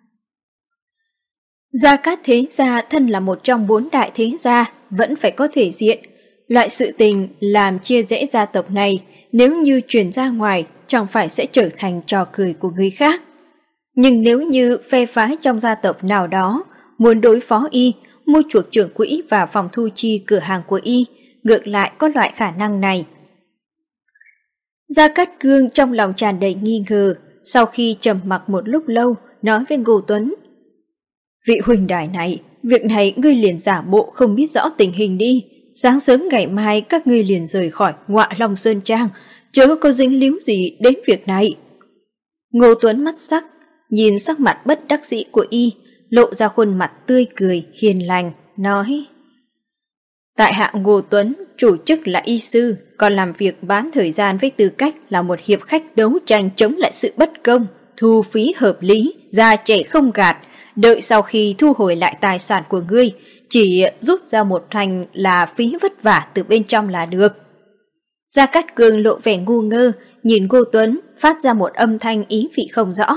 Gia Cát thế gia thân là một trong 4 đại thế gia, vẫn phải có thể diện. Loại sự tình làm chia rẽ gia tộc này, nếu như truyền ra ngoài, chẳng phải sẽ trở thành trò cười của người khác. Nhưng nếu như phe phái trong gia tộc nào đó muốn đối phó y, mua chuộc trưởng quỹ và phòng thu chi cửa hàng của y, ngược lại có loại khả năng này. Gia Cát Cương trong lòng tràn đầy nghi ngờ, sau khi trầm mặc một lúc lâu, nói với Ngô Tuấn. Vị huynh đài này, việc này ngươi liền giả bộ không biết rõ tình hình đi. Sáng sớm ngày mai các ngươi liền rời khỏi Ngọa Long Sơn Trang, chớ có dính líu gì đến việc này. Ngô Tuấn mắt sắc, nhìn sắc mặt bất đắc dĩ của y, lộ ra khuôn mặt tươi cười, hiền lành, nói. Tại hạ Ngô Tuấn, chủ chức là y sư, còn làm việc bán thời gian với tư cách là một hiệp khách đấu tranh chống lại sự bất công, thu phí hợp lý, già trẻ không gạt, đợi sau khi thu hồi lại tài sản của ngươi, chỉ rút ra một thành là phí vất vả từ bên trong là được. Gia Cát Cương lộ vẻ ngu ngơ, nhìn Ngô Tuấn phát ra một âm thanh ý vị không rõ.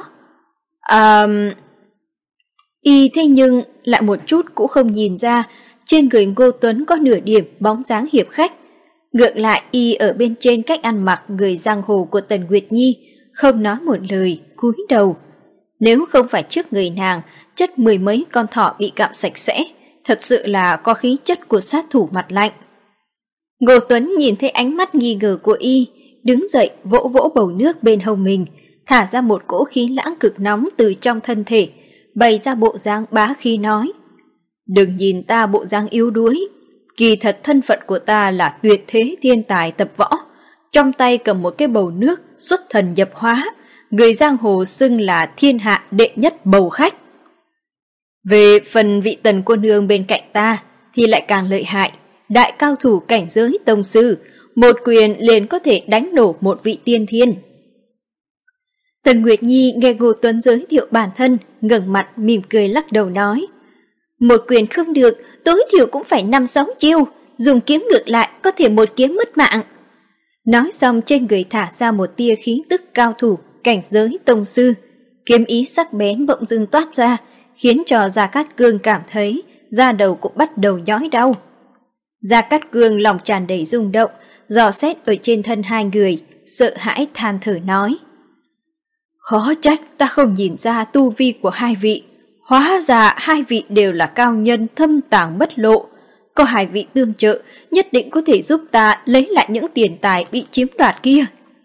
Y thế nhưng lại một chút cũng không nhìn ra trên người Ngô Tuấn có nửa điểm bóng dáng hiệp khách. Ngược lại y ở bên trên cách ăn mặc người giang hồ của Tần Nguyệt Nhi, không nói một lời, cúi đầu. Nếu không phải trước người nàng chất 10 mấy con thỏ bị cạm sạch sẽ, thật sự là có khí chất của sát thủ mặt lạnh. Ngô Tuấn nhìn thấy ánh mắt nghi ngờ của y, đứng dậy vỗ vỗ bầu nước bên hông mình, thả ra một cỗ khí lãng cực nóng từ trong thân thể, bày ra bộ dáng bá khí nói. Đừng nhìn ta bộ dáng yếu đuối, kỳ thật thân phận của ta là tuyệt thế thiên tài tập võ, trong tay cầm một cái bầu nước xuất thần nhập hóa, người giang hồ xưng là thiên hạ đệ nhất bầu khách. Về phần vị Tần cô nương bên cạnh ta thì lại càng lợi hại, đại cao thủ cảnh giới tông sư, một quyền liền có thể đánh đổ một vị tiên thiên. Tần Nguyệt Nhi nghe Ngô Tuấn giới thiệu bản thân, ngẩng mặt mỉm cười lắc đầu nói. Một quyền không được, tối thiểu cũng phải 5-6 chiêu, dùng kiếm ngược lại có thể một kiếm mất mạng. Nói xong trên người thả ra một tia khí tức cao thủ, cảnh giới tông sư, kiếm ý sắc bén bỗng dưng toát ra, khiến cho Gia Cát Cương cảm thấy da đầu cũng bắt đầu nhói đau. Gia Cát Cương lòng tràn đầy rung động, dò xét ở trên thân hai người, sợ hãi than thở nói. Khó trách ta không nhìn ra tu vi của hai vị, hóa ra hai vị đều là cao nhân thâm tàng bất lộ, có hai vị tương trợ nhất định có thể giúp ta lấy lại những tiền tài bị chiếm đoạt kia.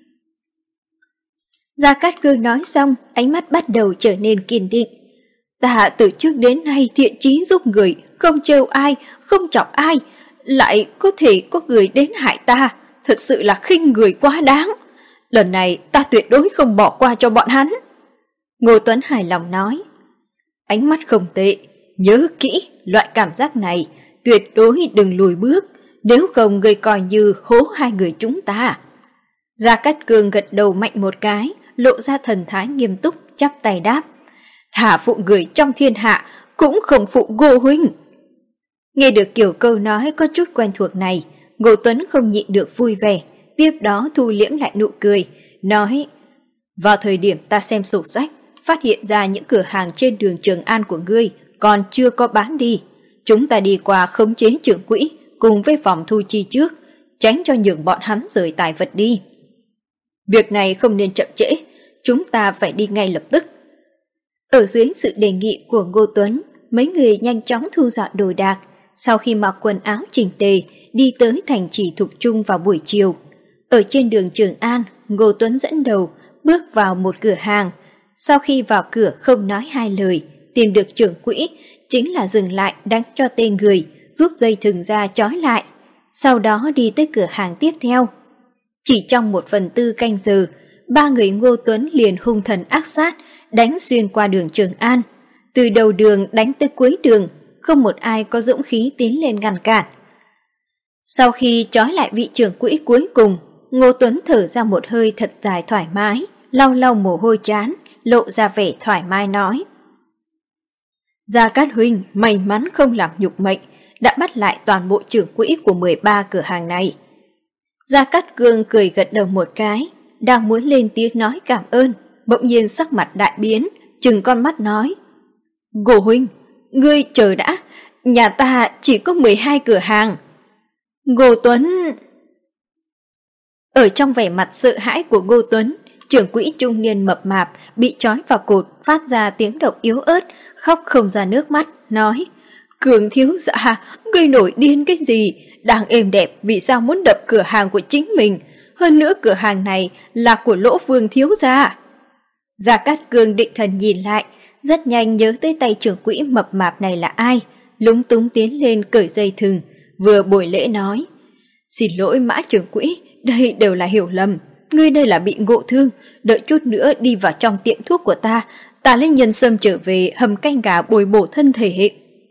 Gia Cát Cương nói xong, ánh mắt bắt đầu trở nên kiên định. Ta từ trước đến nay thiện chí giúp người, không trêu ai, không chọc ai, lại có thể có người đến hại ta, thật sự là khinh người quá đáng. Lần này ta tuyệt đối không bỏ qua cho bọn hắn. Ngô Tuấn hài lòng nói. Ánh mắt không tệ, nhớ kỹ, loại cảm giác này tuyệt đối đừng lùi bước, nếu không người coi như hố hai người chúng ta. Gia Cát Cương gật đầu mạnh một cái, lộ ra thần thái nghiêm túc, chắp tay đáp. Thả phụ người trong thiên hạ, cũng không phụ Ngô huynh. Nghe được kiểu câu nói có chút quen thuộc này, Ngô Tuấn không nhịn được vui vẻ, tiếp đó thu liễm lại nụ cười, nói: vào thời điểm ta xem sổ sách, phát hiện ra những cửa hàng trên đường Trường An của ngươi còn chưa có bán đi. Chúng ta đi qua khống chế trưởng quỹ cùng với phòng thu chi trước, tránh cho nhường bọn hắn rời tài vật đi. Việc này không nên chậm trễ, chúng ta phải đi ngay lập tức. Ở dưới sự đề nghị của Ngô Tuấn, mấy người nhanh chóng thu dọn đồ đạc, sau khi mặc quần áo chỉnh tề, đi tới thành trì Thục Trung vào buổi chiều. Ở trên đường Trường An, Ngô Tuấn dẫn đầu, bước vào một cửa hàng. Sau khi vào cửa không nói hai lời, tìm được trưởng quỹ, chính là dừng lại đánh cho tên người, rút dây thừng ra trói lại. Sau đó đi tới cửa hàng tiếp theo. Chỉ trong 1/4 canh giờ, ba người Ngô Tuấn liền hung thần ác sát, đánh xuyên qua đường Trường An. Từ đầu đường đánh tới cuối đường, không một ai có dũng khí tiến lên ngăn cản. Sau khi trói lại vị trưởng quỹ cuối cùng, Ngô Tuấn thở ra một hơi thật dài thoải mái, lau lau mồ hôi trán, lộ ra vẻ thoải mái nói. Gia Cát huynh may mắn không làm nhục mệnh, đã bắt lại toàn bộ trưởng quỹ của 13 cửa hàng này. Gia Cát Cương cười gật đầu một cái, đang muốn lên tiếng nói cảm ơn, bỗng nhiên sắc mặt đại biến, trừng con mắt nói. Ngô huynh, ngươi chờ đã, nhà ta chỉ có 12 cửa hàng. Ngô Tuấn... Ở trong vẻ mặt sợ hãi của Ngô Tuấn, trưởng quỹ trung niên mập mạp bị trói vào cột phát ra tiếng động yếu ớt, khóc không ra nước mắt, nói. Cường thiếu dạ, ngươi nổi điên cái gì? Đang êm đẹp vì sao muốn đập cửa hàng của chính mình? Hơn nữa cửa hàng này là của Lỗ Vương thiếu gia. Gia Cát Cương định thần nhìn lại, rất nhanh nhớ tới tay trưởng quỹ mập mạp này là ai, lúng túng tiến lên cởi dây thừng, vừa bồi lễ nói. Xin lỗi Mã trưởng quỹ, đây đều là hiểu lầm. Ngươi đây là bị ngộ thương, đợi chút nữa đi vào trong tiệm thuốc của ta, ta lấy nhân sâm trở về hầm canh gà bồi bổ thân thể.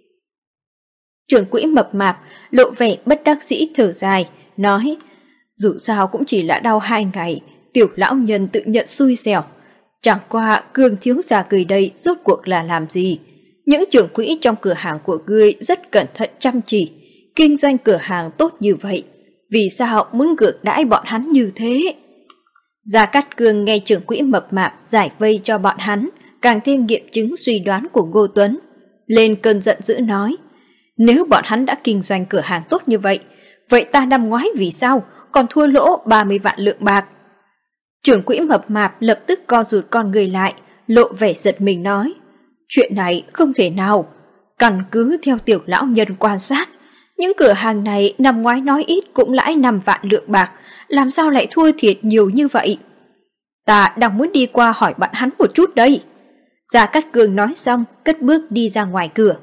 Trưởng quỹ mập mạp lộ vẻ bất đắc dĩ thở dài, nói. Dù sao cũng chỉ là đau 2 ngày, tiểu lão nhân tự nhận xui xẻo. Chẳng qua Cương thiếu gia gửi đây rốt cuộc là làm gì? Những trưởng quỹ trong cửa hàng của ngươi rất cẩn thận chăm chỉ, kinh doanh cửa hàng tốt như vậy, vì sao muốn ngược đãi bọn hắn như thế? Gia Cát Cương nghe trưởng quỹ mập mạp giải vây cho bọn hắn, càng thêm nghiệm chứng suy đoán của Ngô Tuấn. Lên cơn giận dữ nói, nếu bọn hắn đã kinh doanh cửa hàng tốt như vậy, vậy ta năm ngoái vì sao còn thua lỗ 30 vạn lượng bạc? Trưởng quỹ mập mạp lập tức co rụt con người lại, lộ vẻ giật mình nói, chuyện này không thể nào. Căn cứ theo tiểu lão nhân quan sát, những cửa hàng này năm ngoái nói ít cũng lãi 5 vạn lượng bạc, làm sao lại thua thiệt nhiều như vậy? Ta đang muốn đi qua hỏi bạn hắn một chút đây. Gia Cát Cương nói xong, cất bước đi ra ngoài cửa.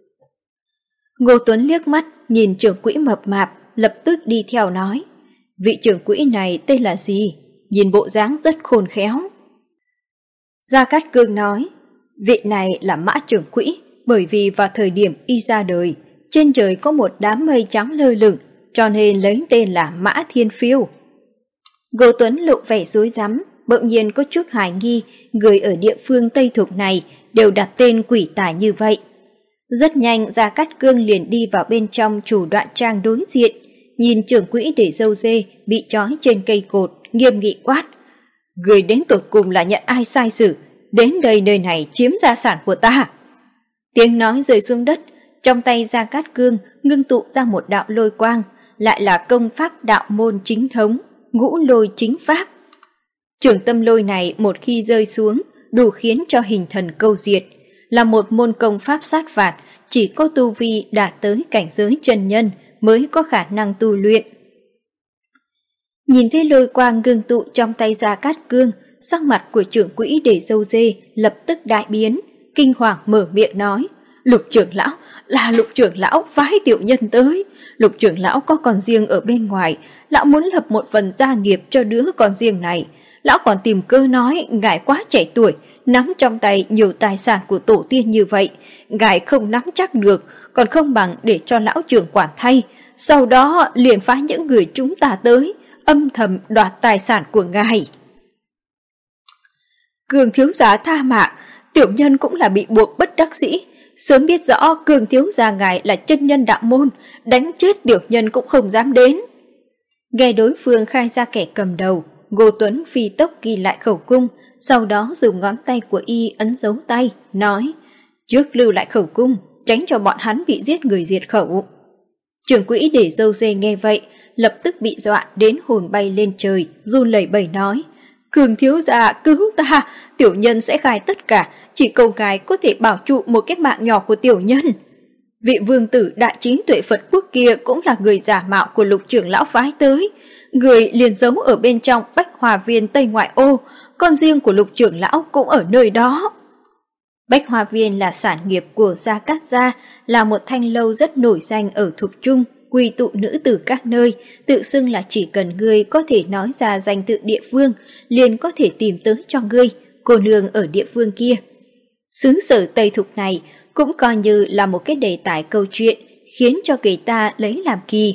Ngô Tuấn liếc mắt, nhìn trưởng quỹ mập mạp, lập tức đi theo nói. Vị trưởng quỹ này tên là gì? Nhìn bộ dáng rất khôn khéo. Gia Cát Cương nói, vị này là Mã trưởng quỹ, bởi vì vào thời điểm y ra đời, trên trời có một đám mây trắng lơ lửng, cho nên lấy tên là Mã Thiên Phiêu. Ngô Tuấn lộ vẻ rối rắm, bỗng nhiên có chút hoài nghi người ở địa phương Tây Thục này đều đặt tên quỷ tài như vậy. Rất nhanh Gia Cát Cương liền đi vào bên trong chủ đoạn trang đối diện, nhìn trưởng quỹ để râu dê bị trói trên cây cột, nghiêm nghị quát. Người đến tột cùng là nhận ai sai xử, đến đây nơi này chiếm gia sản của ta. Tiếng nói rơi xuống đất, trong tay Gia Cát Cương ngưng tụ ra một đạo lôi quang, lại là công pháp đạo môn chính thống, Ngũ Lôi Chính Pháp. Trường tâm lôi này một khi rơi xuống, đủ khiến cho hình thần câu diệt, là một môn công pháp sát phạt, chỉ có tu vi đạt tới cảnh giới chân nhân mới có khả năng tu luyện. Nhìn thấy lôi quang ngưng tụ trong tay Gia Cát Cương, sắc mặt của trưởng quỹ để râu dê lập tức đại biến, kinh hoàng mở miệng nói, Lục trưởng lão, là Lục trưởng lão phái tiểu nhân tới. Lục trưởng lão có con riêng ở bên ngoài, lão muốn lập một phần gia nghiệp cho đứa con riêng này. Lão còn tìm cơ nói ngài quá trẻ tuổi, nắm trong tay nhiều tài sản của tổ tiên như vậy, ngài không nắm chắc được, còn không bằng để cho lão trưởng quản thay, sau đó liền phái những người chúng ta tới, âm thầm đoạt tài sản của ngài. Cường thiếu gia tha mạng, tiểu nhân cũng là bị buộc bất đắc dĩ. Sớm biết rõ Cường thiếu gia ngài là chân nhân đạo môn, đánh chết tiểu nhân cũng không dám đến. Nghe đối phương khai ra kẻ cầm đầu, Ngô Tuấn phi tốc ghi lại khẩu cung, sau đó dùng ngón tay của y ấn dấu tay, nói: trước lưu lại khẩu cung, tránh cho bọn hắn bị giết người diệt khẩu. Trưởng quỹ để dâu dê nghe vậy, lập tức bị dọa đến hồn bay lên trời, run lẩy bẩy nói: Cường thiếu gia cứu ta, tiểu nhân sẽ khai tất cả, chỉ cầu ngài có thể bảo trụ một cái mạng nhỏ của tiểu nhân. Vị vương tử đại trí tuệ Phật quốc kia cũng là người giả mạo của Lục trưởng lão phái tới, người liền giấu ở bên trong Bách Hòa Viên Tây ngoại ô, con riêng của Lục trưởng lão cũng ở nơi đó. Bách Hòa Viên là sản nghiệp của Gia Cát Gia, là một thanh lâu rất nổi danh ở Thục Trung, quy tụ nữ tử các nơi, tự xưng là chỉ cần ngươi có thể nói ra danh tự địa phương, liền có thể tìm tới cho ngươi, cô nương ở địa phương kia. Xứ sở Tây Thục này cũng coi như là một cái đề tài câu chuyện, khiến cho người ta lấy làm kỳ.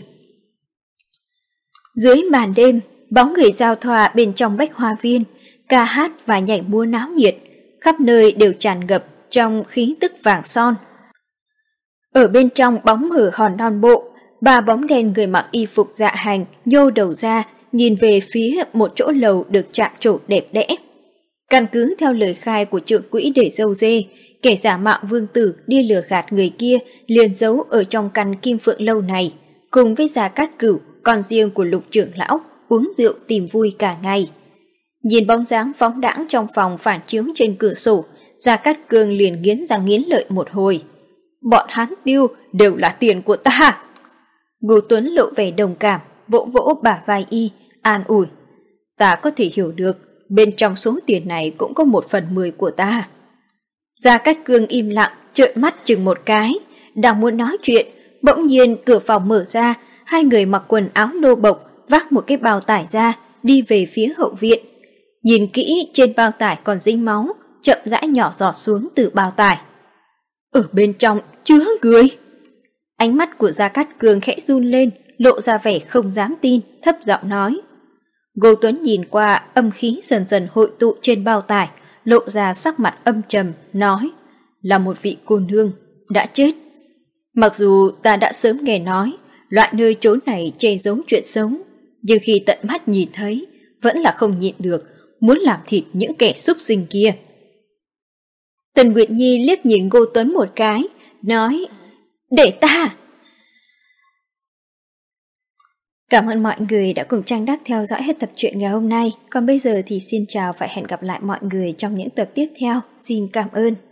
Dưới màn đêm, bóng người giao thoa bên trong Bách Hoa Viên, ca hát và nhảy múa náo nhiệt, khắp nơi đều tràn ngập trong khí tức vàng son. Ở bên trong bóng hở hòn non bộ, ba bóng đen người mặc y phục dạ hành nhô đầu ra, nhìn về phía một chỗ lầu được chạm trổ đẹp đẽ. Căn cứ theo lời khai của trưởng quỹ để dâu dê, kẻ giả mạo vương tử đi lừa gạt người kia liền giấu ở trong căn Kim Phượng lâu này, cùng với Gia Cát Cửu, con riêng của Lục trưởng lão, uống rượu tìm vui cả ngày. Nhìn bóng dáng phóng đãng trong phòng phản chiếu trên cửa sổ, Gia Cát Cương liền nghiến răng nghiến lợi một hồi. Bọn hắn tiêu đều là tiền của ta. Ngô Tuấn lộ vẻ đồng cảm, vỗ vỗ bả vai y, an ủi: ta có thể hiểu được, bên trong số tiền này cũng có 1/10 của ta. Gia Cát Cương im lặng, trợn mắt chừng một cái, đang muốn nói chuyện, bỗng nhiên cửa phòng mở ra, hai người mặc quần áo nô bộc vác một cái bao tải ra, đi về phía hậu viện. Nhìn kỹ, trên bao tải còn dính máu, chậm rãi nhỏ giọt xuống từ bao tải. Ở bên trong chứa người. Ánh mắt của Gia Cát Cương khẽ run lên, lộ ra vẻ không dám tin, thấp giọng nói. Ngô Tuấn nhìn qua, âm khí dần dần hội tụ trên bao tải, lộ ra sắc mặt âm trầm, nói: là một vị cô nương đã chết. Mặc dù ta đã sớm nghe nói loại nơi trốn này che giấu chuyện sống, nhưng khi tận mắt nhìn thấy, vẫn là không nhịn được, muốn làm thịt những kẻ súc sinh kia. Tần Nguyệt Nhi liếc nhìn Ngô Tuấn một cái, nói: để ta. Cảm ơn mọi người đã cùng Trang Đắc theo dõi hết tập truyện ngày hôm nay. Còn bây giờ thì xin chào và hẹn gặp lại mọi người trong những tập tiếp theo. Xin cảm ơn.